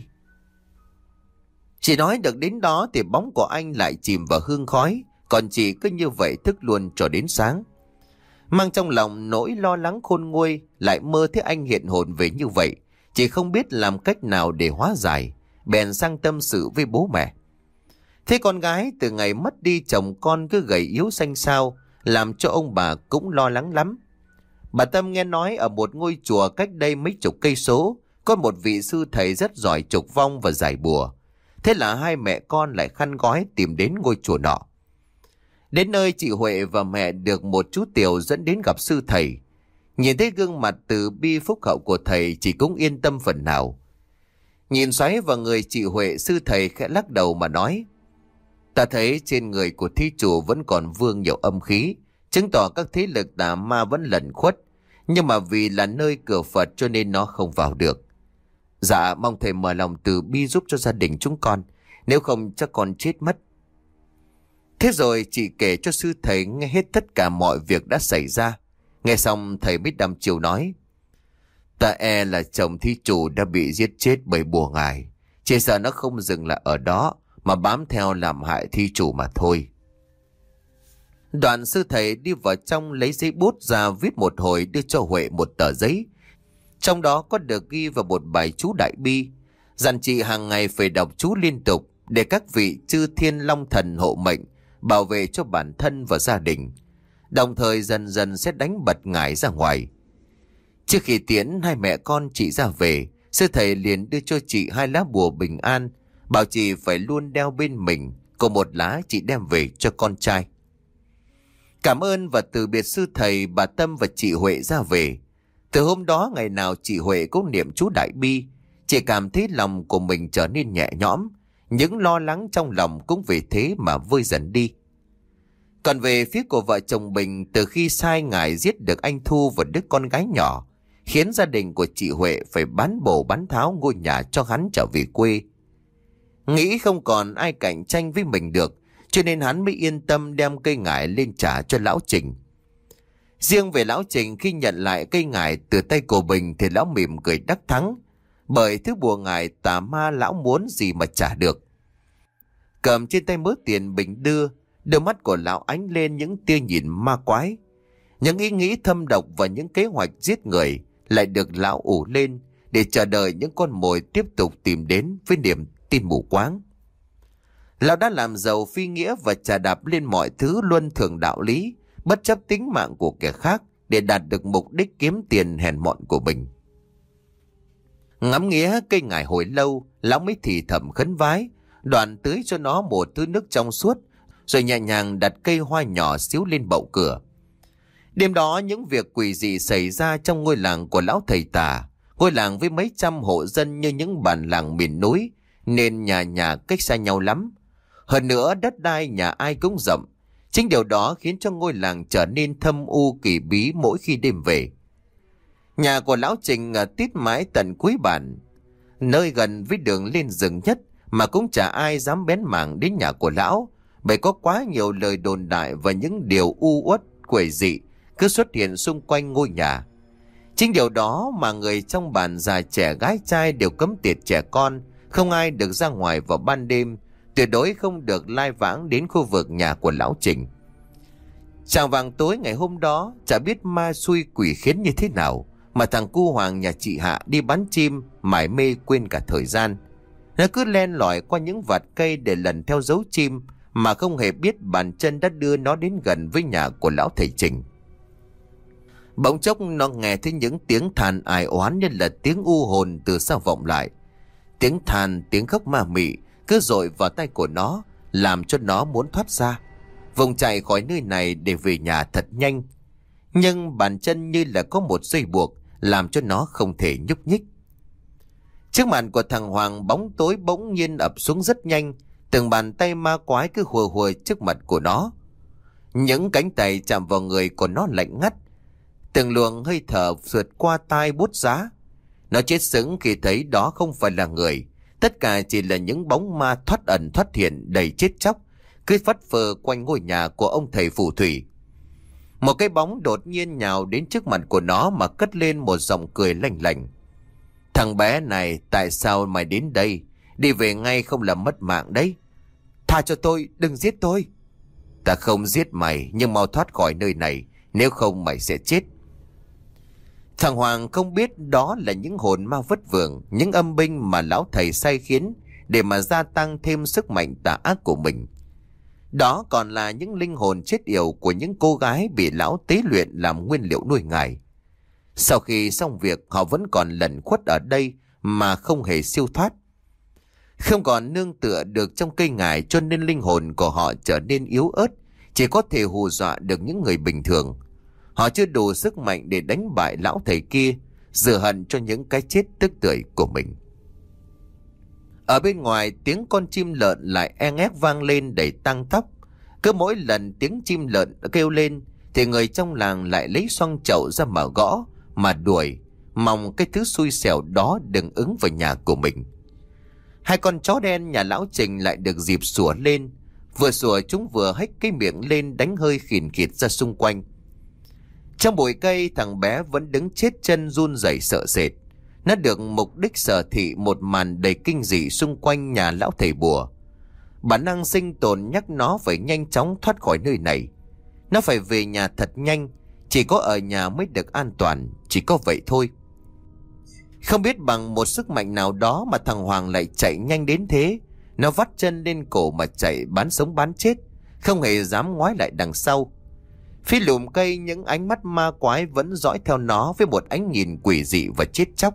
Chỉ nói được đến đó thì bóng của anh lại chìm vào hương khói. Còn chị cứ như vậy thức luôn cho đến sáng. Mang trong lòng nỗi lo lắng khôn nguôi, lại mơ thấy anh hiện hồn về như vậy. Chị không biết làm cách nào để hóa giải, bèn sang tâm sự với bố mẹ. Thế con gái từ ngày mất đi chồng con cứ gầy yếu xanh xao, làm cho ông bà cũng lo lắng lắm. Bà Tâm nghe nói ở một ngôi chùa cách đây mấy chục cây số có một vị sư thầy rất giỏi trục vong và giải bùa. Thế là hai mẹ con lại khăn gói tìm đến ngôi chùa nọ. Đến nơi, chị Huệ và mẹ được một chú Tiểu dẫn đến gặp sư thầy. Nhìn thấy gương mặt từ bi phúc hậu của thầy, chị cũng yên tâm phần nào. Nhìn xoáy vào người chị Huệ, sư thầy khẽ lắc đầu mà nói: "Ta thấy trên người của thí chủ vẫn còn vương nhiều âm khí, chứng tỏ các thế lực tà ma vẫn lẩn khuất. Nhưng mà vì là nơi cửa Phật cho nên nó không vào được. Dạ, mong thầy mở lòng từ bi giúp cho gia đình chúng con, nếu không chắc con chết mất." Thế rồi chị kể cho sư thầy nghe hết tất cả mọi việc đã xảy ra. Nghe xong thầy mới đăm chiêu nói: "Ta e là chồng thí chủ đã bị giết chết bởi bùa ngải. Chỉ sợ nó không dừng lại ở đó mà bám theo làm hại thí chủ mà thôi." Đoạn sư thầy đi vào trong lấy giấy bút ra viết một hồi, đưa cho Huệ một tờ giấy. Trong đó có được ghi vào một bài chú đại bi, dặn chị hàng ngày phải đọc chú liên tục để các vị chư thiên long thần hộ mệnh, bảo vệ cho bản thân và gia đình, đồng thời dần dần sẽ đánh bật ngải ra ngoài. Trước khi tiễn hai mẹ con chị ra về, sư thầy liền đưa cho chị hai lá bùa bình an, bảo chị phải luôn đeo bên mình, còn một lá chị đem về cho con trai. Cảm ơn và từ biệt sư thầy, bà Tâm và chị Huệ ra về. Từ hôm đó, ngày nào chị Huệ cũng niệm chú đại bi. Chị cảm thấy lòng của mình trở nên nhẹ nhõm, những lo lắng trong lòng cũng vì thế mà vơi dần đi. Còn về phía của vợ chồng Bình, từ khi sai ngài giết được anh Thu và đứa con gái nhỏ, khiến gia đình của chị Huệ phải bán bổ bán tháo ngôi nhà cho hắn trở về quê. Nghĩ không còn ai cạnh tranh với mình được, cho nên hắn mới yên tâm đem cây ngải lên trả cho lão Trình. Riêng về lão Trình, khi nhận lại cây ngải từ tay của Bình thì lão mỉm cười đắc thắng, bởi thứ bùa ngải tà ma lão muốn gì mà trả được. Cầm trên tay mớ tiền Bình đưa, đôi mắt của lão ánh lên những tia nhìn ma quái. Những ý nghĩ thâm độc và những kế hoạch giết người lại được lão ủ lên để chờ đợi những con mồi tiếp tục tìm đến với niềm tin mù quáng. Lão đã làm giàu phi nghĩa và chà đạp lên mọi thứ luân thường đạo lý, bất chấp tính mạng của kẻ khác để đạt được mục đích kiếm tiền hèn mọn của mình. Ngắm nghía cây ngải hồi lâu, lão mới thì thầm khấn vái, đoạn tưới cho nó một thứ nước trong suốt, rồi nhẹ nhàng đặt cây hoa nhỏ xíu lên bậu cửa. Đêm đó, những việc quỷ dị xảy ra trong ngôi làng của lão thầy tà, ngôi làng với mấy trăm hộ dân như những bản làng miền núi, nên nhà nhà cách xa nhau lắm. Hơn nữa, đất đai nhà ai cũng rộng. Chính điều đó khiến cho ngôi làng trở nên thâm u kỳ bí mỗi khi đêm về. Nhà của lão Trình ở tít mãi tận cuối bản, nơi gần với đường lên rừng nhất, mà cũng chả ai dám bén mảng đến nhà của lão, bởi có quá nhiều lời đồn đại và những điều u uất quỷ dị cứ xuất hiện xung quanh ngôi nhà. Chính điều đó mà người trong bản, già trẻ gái trai đều cấm tiệt trẻ con, không ai được ra ngoài vào ban đêm, tuyệt đối không được lai vãng đến khu vực nhà của lão Trình. Chạng vàng tối ngày hôm đó, chả biết ma xui quỷ khiến như thế nào mà thằng cu Hoàng nhà chị Hạ đi bắn chim mải mê quên cả thời gian. Nó cứ len lỏi qua những vạt cây để lần theo dấu chim, mà không hề biết bàn chân đã đưa nó đến gần với nhà của lão thầy Trình. Bỗng chốc nó nghe thấy những tiếng than ai oán như là tiếng u hồn từ xa vọng lại. Tiếng than, tiếng khóc ma mị cứ dội vào tay của nó, làm cho nó muốn thoát ra, vùng chạy khỏi nơi này để về nhà thật nhanh. Nhưng bàn chân như là có một dây buộc, làm cho nó không thể nhúc nhích. Trước mặt của thằng Hoàng, bóng tối bỗng nhiên ập xuống rất nhanh, từng bàn tay ma quái cứ hùa hùa trước mặt của nó. Những cánh tay chạm vào người của nó lạnh ngắt, từng luồng hơi thở vượt qua tai buốt giá. Nó chết sững khi thấy đó không phải là người, tất cả chỉ là những bóng ma thoát ẩn thoát hiện đầy chết chóc, cứ phất phơ quanh ngôi nhà của ông thầy phù thủy. Một cái bóng đột nhiên nhào đến trước mặt của nó mà cất lên một giọng cười lanh lảnh. "Thằng bé này, tại sao mày đến đây? Đi về ngay không là mất mạng đấy." "Tha cho tôi, đừng giết tôi." "Ta không giết mày, nhưng mau thoát khỏi nơi này, nếu không mày sẽ chết." Thằng Hoàng không biết đó là những hồn ma vất vưởng, những âm binh mà lão thầy sai khiến để mà gia tăng thêm sức mạnh tà ác của mình. Đó còn là những linh hồn chết yểu của những cô gái bị lão tế luyện làm nguyên liệu nuôi ngải. Sau khi xong việc, họ vẫn còn lẩn khuất ở đây mà không hề siêu thoát. Không còn nương tựa được trong cây ngải cho nên linh hồn của họ trở nên yếu ớt, chỉ có thể hù dọa được những người bình thường. Họ chưa đủ sức mạnh để đánh bại lão thầy kia, rửa hận cho những cái chết tức tưởi của mình. Ở bên ngoài, tiếng con chim lợn lại eng ép vang lên đầy tăng tóc. Cứ mỗi lần tiếng chim lợn kêu lên thì người trong làng lại lấy xoong chậu ra mà gõ, mà đuổi, mong cái thứ xui xẻo đó đừng ứng vào nhà của mình. Hai con chó đen nhà lão Trình lại được dịp sủa lên. Vừa sủa chúng vừa hếch cái miệng lên đánh hơi khìn khịt ra xung quanh. Trong bụi cây, thằng bé vẫn đứng chết chân run rẩy sợ sệt. Nó được mục đích sở thị một màn đầy kinh dị xung quanh nhà lão thầy bùa. Bản năng sinh tồn nhắc nó phải nhanh chóng thoát khỏi nơi này. Nó phải về nhà thật nhanh, chỉ có ở nhà mới được an toàn, chỉ có vậy thôi. Không biết bằng một sức mạnh nào đó mà thằng Hoàng lại chạy nhanh đến thế. Nó vắt chân lên cổ mà chạy bán sống bán chết, không hề dám ngoái lại đằng sau. Phía lùm cây, những ánh mắt ma quái vẫn dõi theo nó với một ánh nhìn quỷ dị và chết chóc.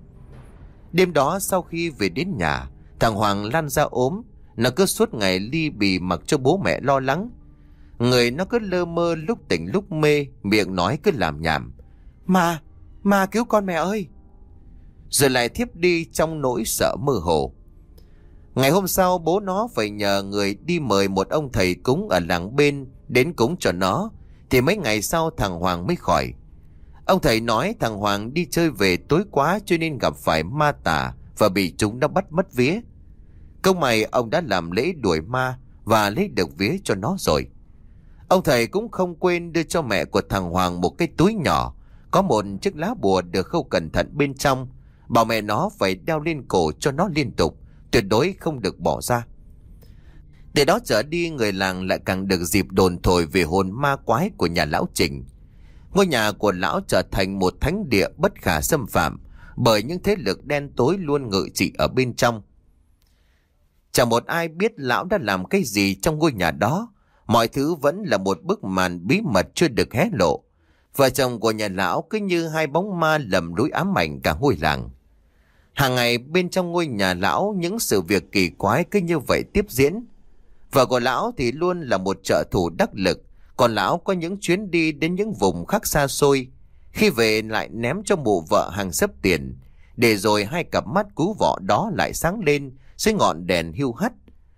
Đêm đó sau khi về đến nhà, thằng Hoàng lăn ra ốm. Nó cứ suốt ngày li bì mặc cho bố mẹ lo lắng. Người nó cứ lơ mơ lúc tỉnh lúc mê, miệng nói cứ làm nhảm: Ma, ma cứu con mẹ ơi. Rồi lại thiếp đi trong nỗi sợ mơ hồ. Ngày hôm sau, bố nó phải nhờ người đi mời một ông thầy cúng ở làng bên đến cúng cho nó, thì mấy ngày sau thằng Hoàng mới khỏi. Ông thầy nói thằng Hoàng đi chơi về tối quá cho nên gặp phải ma tà và bị chúng nó bắt mất vía. Công may ông đã làm lễ đuổi ma và lấy được vía cho nó rồi. Ông thầy cũng không quên đưa cho mẹ của thằng Hoàng một cái túi nhỏ, có một chiếc lá bùa được khâu cẩn thận bên trong, bảo mẹ nó phải đeo lên cổ cho nó liên tục, tuyệt đối không được bỏ ra. Từ đó trở đi, người làng lại càng được dịp đồn thổi về hồn ma quái của nhà lão Trình. Ngôi nhà của lão trở thành một thánh địa bất khả xâm phạm, bởi những thế lực đen tối luôn ngự trị ở bên trong. Chẳng một ai biết lão đã làm cái gì trong ngôi nhà đó. Mọi thứ vẫn là một bức màn bí mật chưa được hé lộ. Vợ chồng của nhà lão cứ như hai bóng ma lầm lũi ám ảnh cả ngôi làng. Hàng ngày bên trong ngôi nhà lão, những sự việc kỳ quái cứ như vậy tiếp diễn. Vợ của lão thì luôn là một trợ thủ đắc lực, còn lão có những chuyến đi đến những vùng khác xa xôi. Khi về lại ném cho mụ vợ hàng xấp tiền, để rồi hai cặp mắt cú vọ đó lại sáng lên dưới ngọn đèn hiu hắt.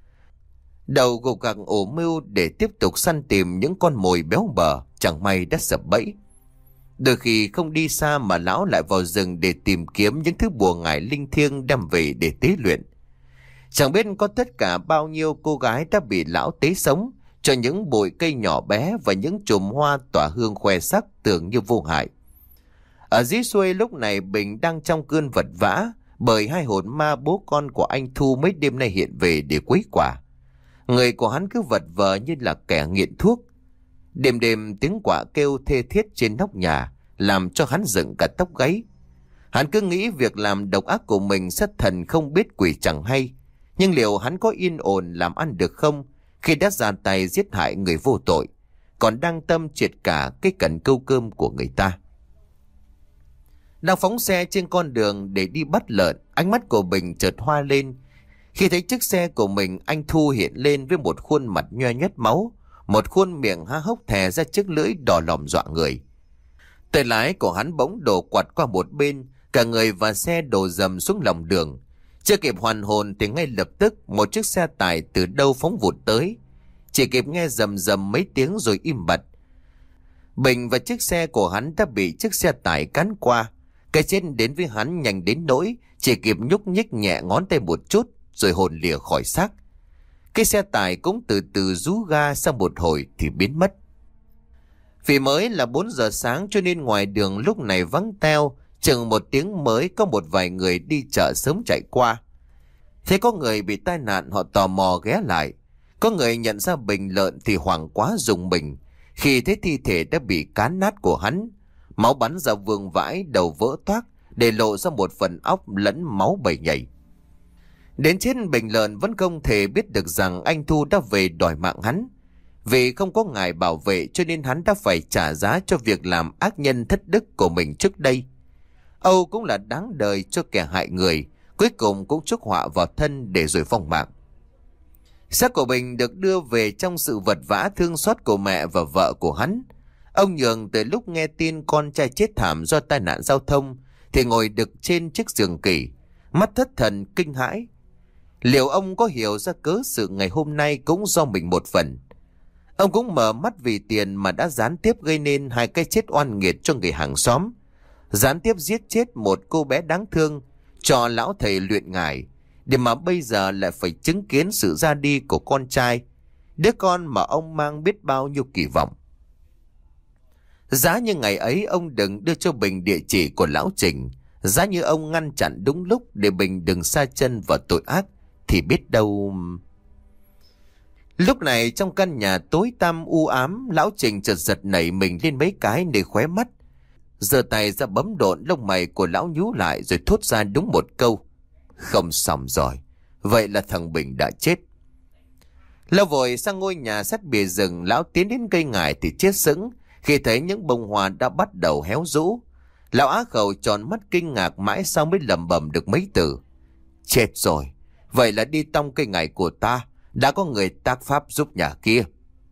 Đầu gục gặc ổ mưu để tiếp tục săn tìm những con mồi béo bở, chẳng may đã sập bẫy. Đôi khi không đi xa mà lão lại vào rừng để tìm kiếm những thứ bùa ngải linh thiêng đem về để tế luyện. Chẳng biết có tất cả bao nhiêu cô gái đã bị lão tế sống cho những bụi cây nhỏ bé và những chùm hoa tỏa hương khoe sắc tưởng như vô hại. Ở dưới xuôi lúc này, Bình đang trong cơn vật vã bởi hai hồn ma bố con của anh Thu mấy đêm nay hiện về để quấy quả. Người của hắn cứ vật vờ như là kẻ nghiện thuốc. Đêm đêm tiếng quạ kêu thê thiết trên nóc nhà làm cho hắn dựng cả tóc gáy. Hắn cứ nghĩ việc làm độc ác của mình sát thần không biết quỷ chẳng hay. Nhưng liệu hắn có yên ổn làm ăn được không khi đã ra tay giết hại người vô tội, còn đang tâm triệt cả cái cần câu cơm của người ta? Đang phóng xe trên con đường để đi bắt lợn, ánh mắt của Bình chợt hoa lên khi thấy chiếc xe của mình anh Thu hiện lên với một khuôn mặt nhoe nhoét máu, một khuôn miệng há hốc thè ra chiếc lưỡi đỏ lòm dọa người. Tay lái của hắn bỗng đổ quặt qua một bên, cả người và xe đổ dầm xuống lòng đường. Chưa kịp hoàn hồn thì ngay lập tức một chiếc xe tải từ đâu phóng vụt tới, chỉ kịp nghe rầm rầm mấy tiếng rồi im bặt. Bình và chiếc xe của hắn đã bị chiếc xe tải cán qua. Cái chết đến với hắn nhanh đến nỗi chỉ kịp nhúc nhích nhẹ ngón tay một chút rồi hồn lìa khỏi xác. Cái xe tải cũng từ từ rú ga, sau một hồi thì biến mất. Vì mới là bốn giờ sáng cho nên ngoài đường lúc này vắng teo, chừng một tiếng mới có một vài người đi chợ sớm chạy qua. Thế có người bị tai nạn, họ tò mò ghé lại. Có người nhận ra Bình lợn thì hoảng quá rùng mình khi thấy thi thể đã bị cán nát của hắn. Máu bắn ra vương vãi, đầu vỡ toác để lộ ra một phần óc lẫn máu bầy nhảy. Đến chết Bình lợn vẫn không thể biết được rằng anh Thu đã về đòi mạng hắn. Vì không có ngài bảo vệ cho nên hắn đã phải trả giá cho việc làm ác nhân thất đức của mình trước đây. Âu cũng là đáng đời cho kẻ hại người, cuối cùng cũng chuốc họa vào thân để rồi vong mạng. Xác của Bình được đưa về trong sự vật vã thương xót của mẹ và vợ của hắn. Ông Nhường từ lúc nghe tin con trai chết thảm do tai nạn giao thông thì ngồi đực trên chiếc giường kỷ, mắt thất thần kinh hãi. Liệu ông có hiểu ra cớ sự ngày hôm nay cũng do mình một phần? Ông cũng mở mắt vì tiền mà đã gián tiếp gây nên hai cái chết oan nghiệt cho người hàng xóm, gián tiếp giết chết một cô bé đáng thương cho lão thầy luyện ngải, để mà bây giờ lại phải chứng kiến sự ra đi của con trai, đứa con mà ông mang biết bao nhiêu kỳ vọng. Giá như ngày ấy ông đừng đưa cho Bình địa chỉ của lão Trình, giá như ông ngăn chặn đúng lúc để Bình đừng sa chân vào tội ác, thì biết đâu... Lúc này trong căn nhà tối tăm u ám, lão Trình chợt giật nảy mình lên mấy cái nơi khóe mắt, giơ tay ra bấm độn, lông mày của lão nhú lại rồi thốt ra đúng một câu: không xong rồi, vậy là thằng Bình đã chết. Lão vội sang ngôi nhà sát bìa rừng, lão tiến đến cây ngải thì chết sững khi thấy những bông hoa đã bắt đầu héo rũ. Lão á khẩu tròn mắt kinh ngạc mãi sau mới lẩm bẩm được mấy từ: chết rồi, vậy là đi tông cây ngải của ta đã có người tác pháp giúp nhà kia.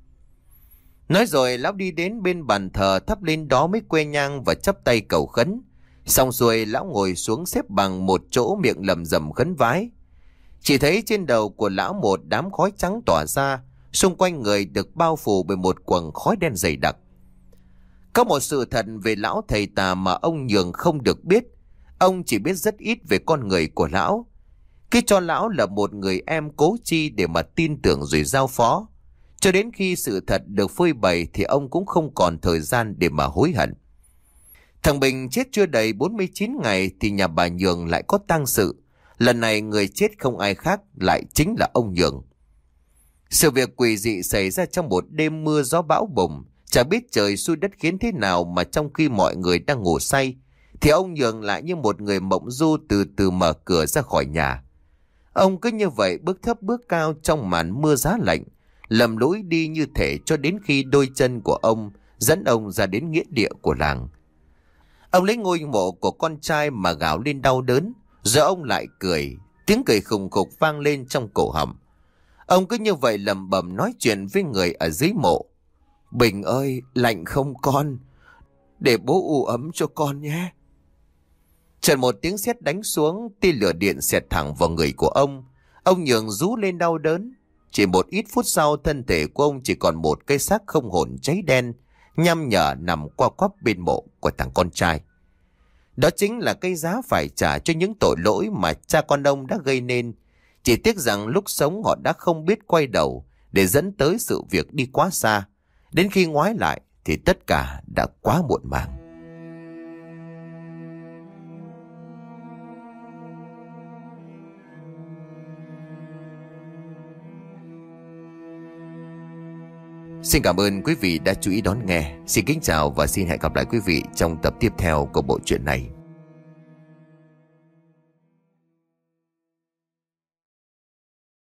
Nói rồi lão đi đến bên bàn thờ, thắp lên đó mấy que nhang và chắp tay cầu khấn. Xong xuôi lão ngồi xuống xếp bằng một chỗ, miệng lầm rầm khấn vái. Chỉ thấy trên đầu của lão một đám khói trắng tỏa ra, xung quanh người được bao phủ bởi một quầng khói đen dày đặc. Có một sự thật về lão thầy tà mà ông Nhường không được biết. Ông chỉ biết rất ít về con người của lão. Khi cho lão là một người em cố chi để mà tin tưởng rồi giao phó. Cho đến khi sự thật được phơi bày thì ông cũng không còn thời gian để mà hối hận. Thằng Bình chết chưa đầy bốn mươi chín ngày thì nhà bà Nhường lại có tang sự. Lần này người chết không ai khác lại chính là ông Nhường. Sự việc quỷ dị xảy ra trong một đêm mưa gió bão bùng. Chả biết trời xui đất khiến thế nào mà trong khi mọi người đang ngủ say thì ông Nhường lại như một người mộng du từ từ mở cửa ra khỏi nhà. Ông cứ như vậy bước thấp bước cao trong màn mưa giá lạnh, lầm lũi đi như thể cho đến khi đôi chân của ông dẫn ông ra đến nghĩa địa của làng. Ông lấy ngôi mộ của con trai mà gào lên đau đớn, rồi ông lại cười, tiếng cười khùng khục vang lên trong cổ họng. Ông cứ như vậy lẩm bẩm nói chuyện với người ở dưới mộ: Bình ơi, lạnh không con? Để bố u ấm cho con nhé. Chợt một tiếng sét đánh xuống, tia lửa điện xẹt thẳng vào người của ông. Ông Nhường rú lên đau đớn. Chỉ một ít phút sau, thân thể của ông chỉ còn một cái xác không hồn cháy đen, nhăm nhở nằm qua quắp bên mộ của thằng con trai. Đó chính là cái giá phải trả cho những tội lỗi mà cha con ông đã gây nên. Chỉ tiếc rằng lúc sống họ đã không biết quay đầu để dẫn tới sự việc đi quá xa. Đến khi ngoái lại thì tất cả đã quá muộn màng. Xin cảm ơn quý vị đã chú ý đón nghe. Xin kính chào và xin hẹn gặp lại quý vị trong tập tiếp theo của bộ truyện này.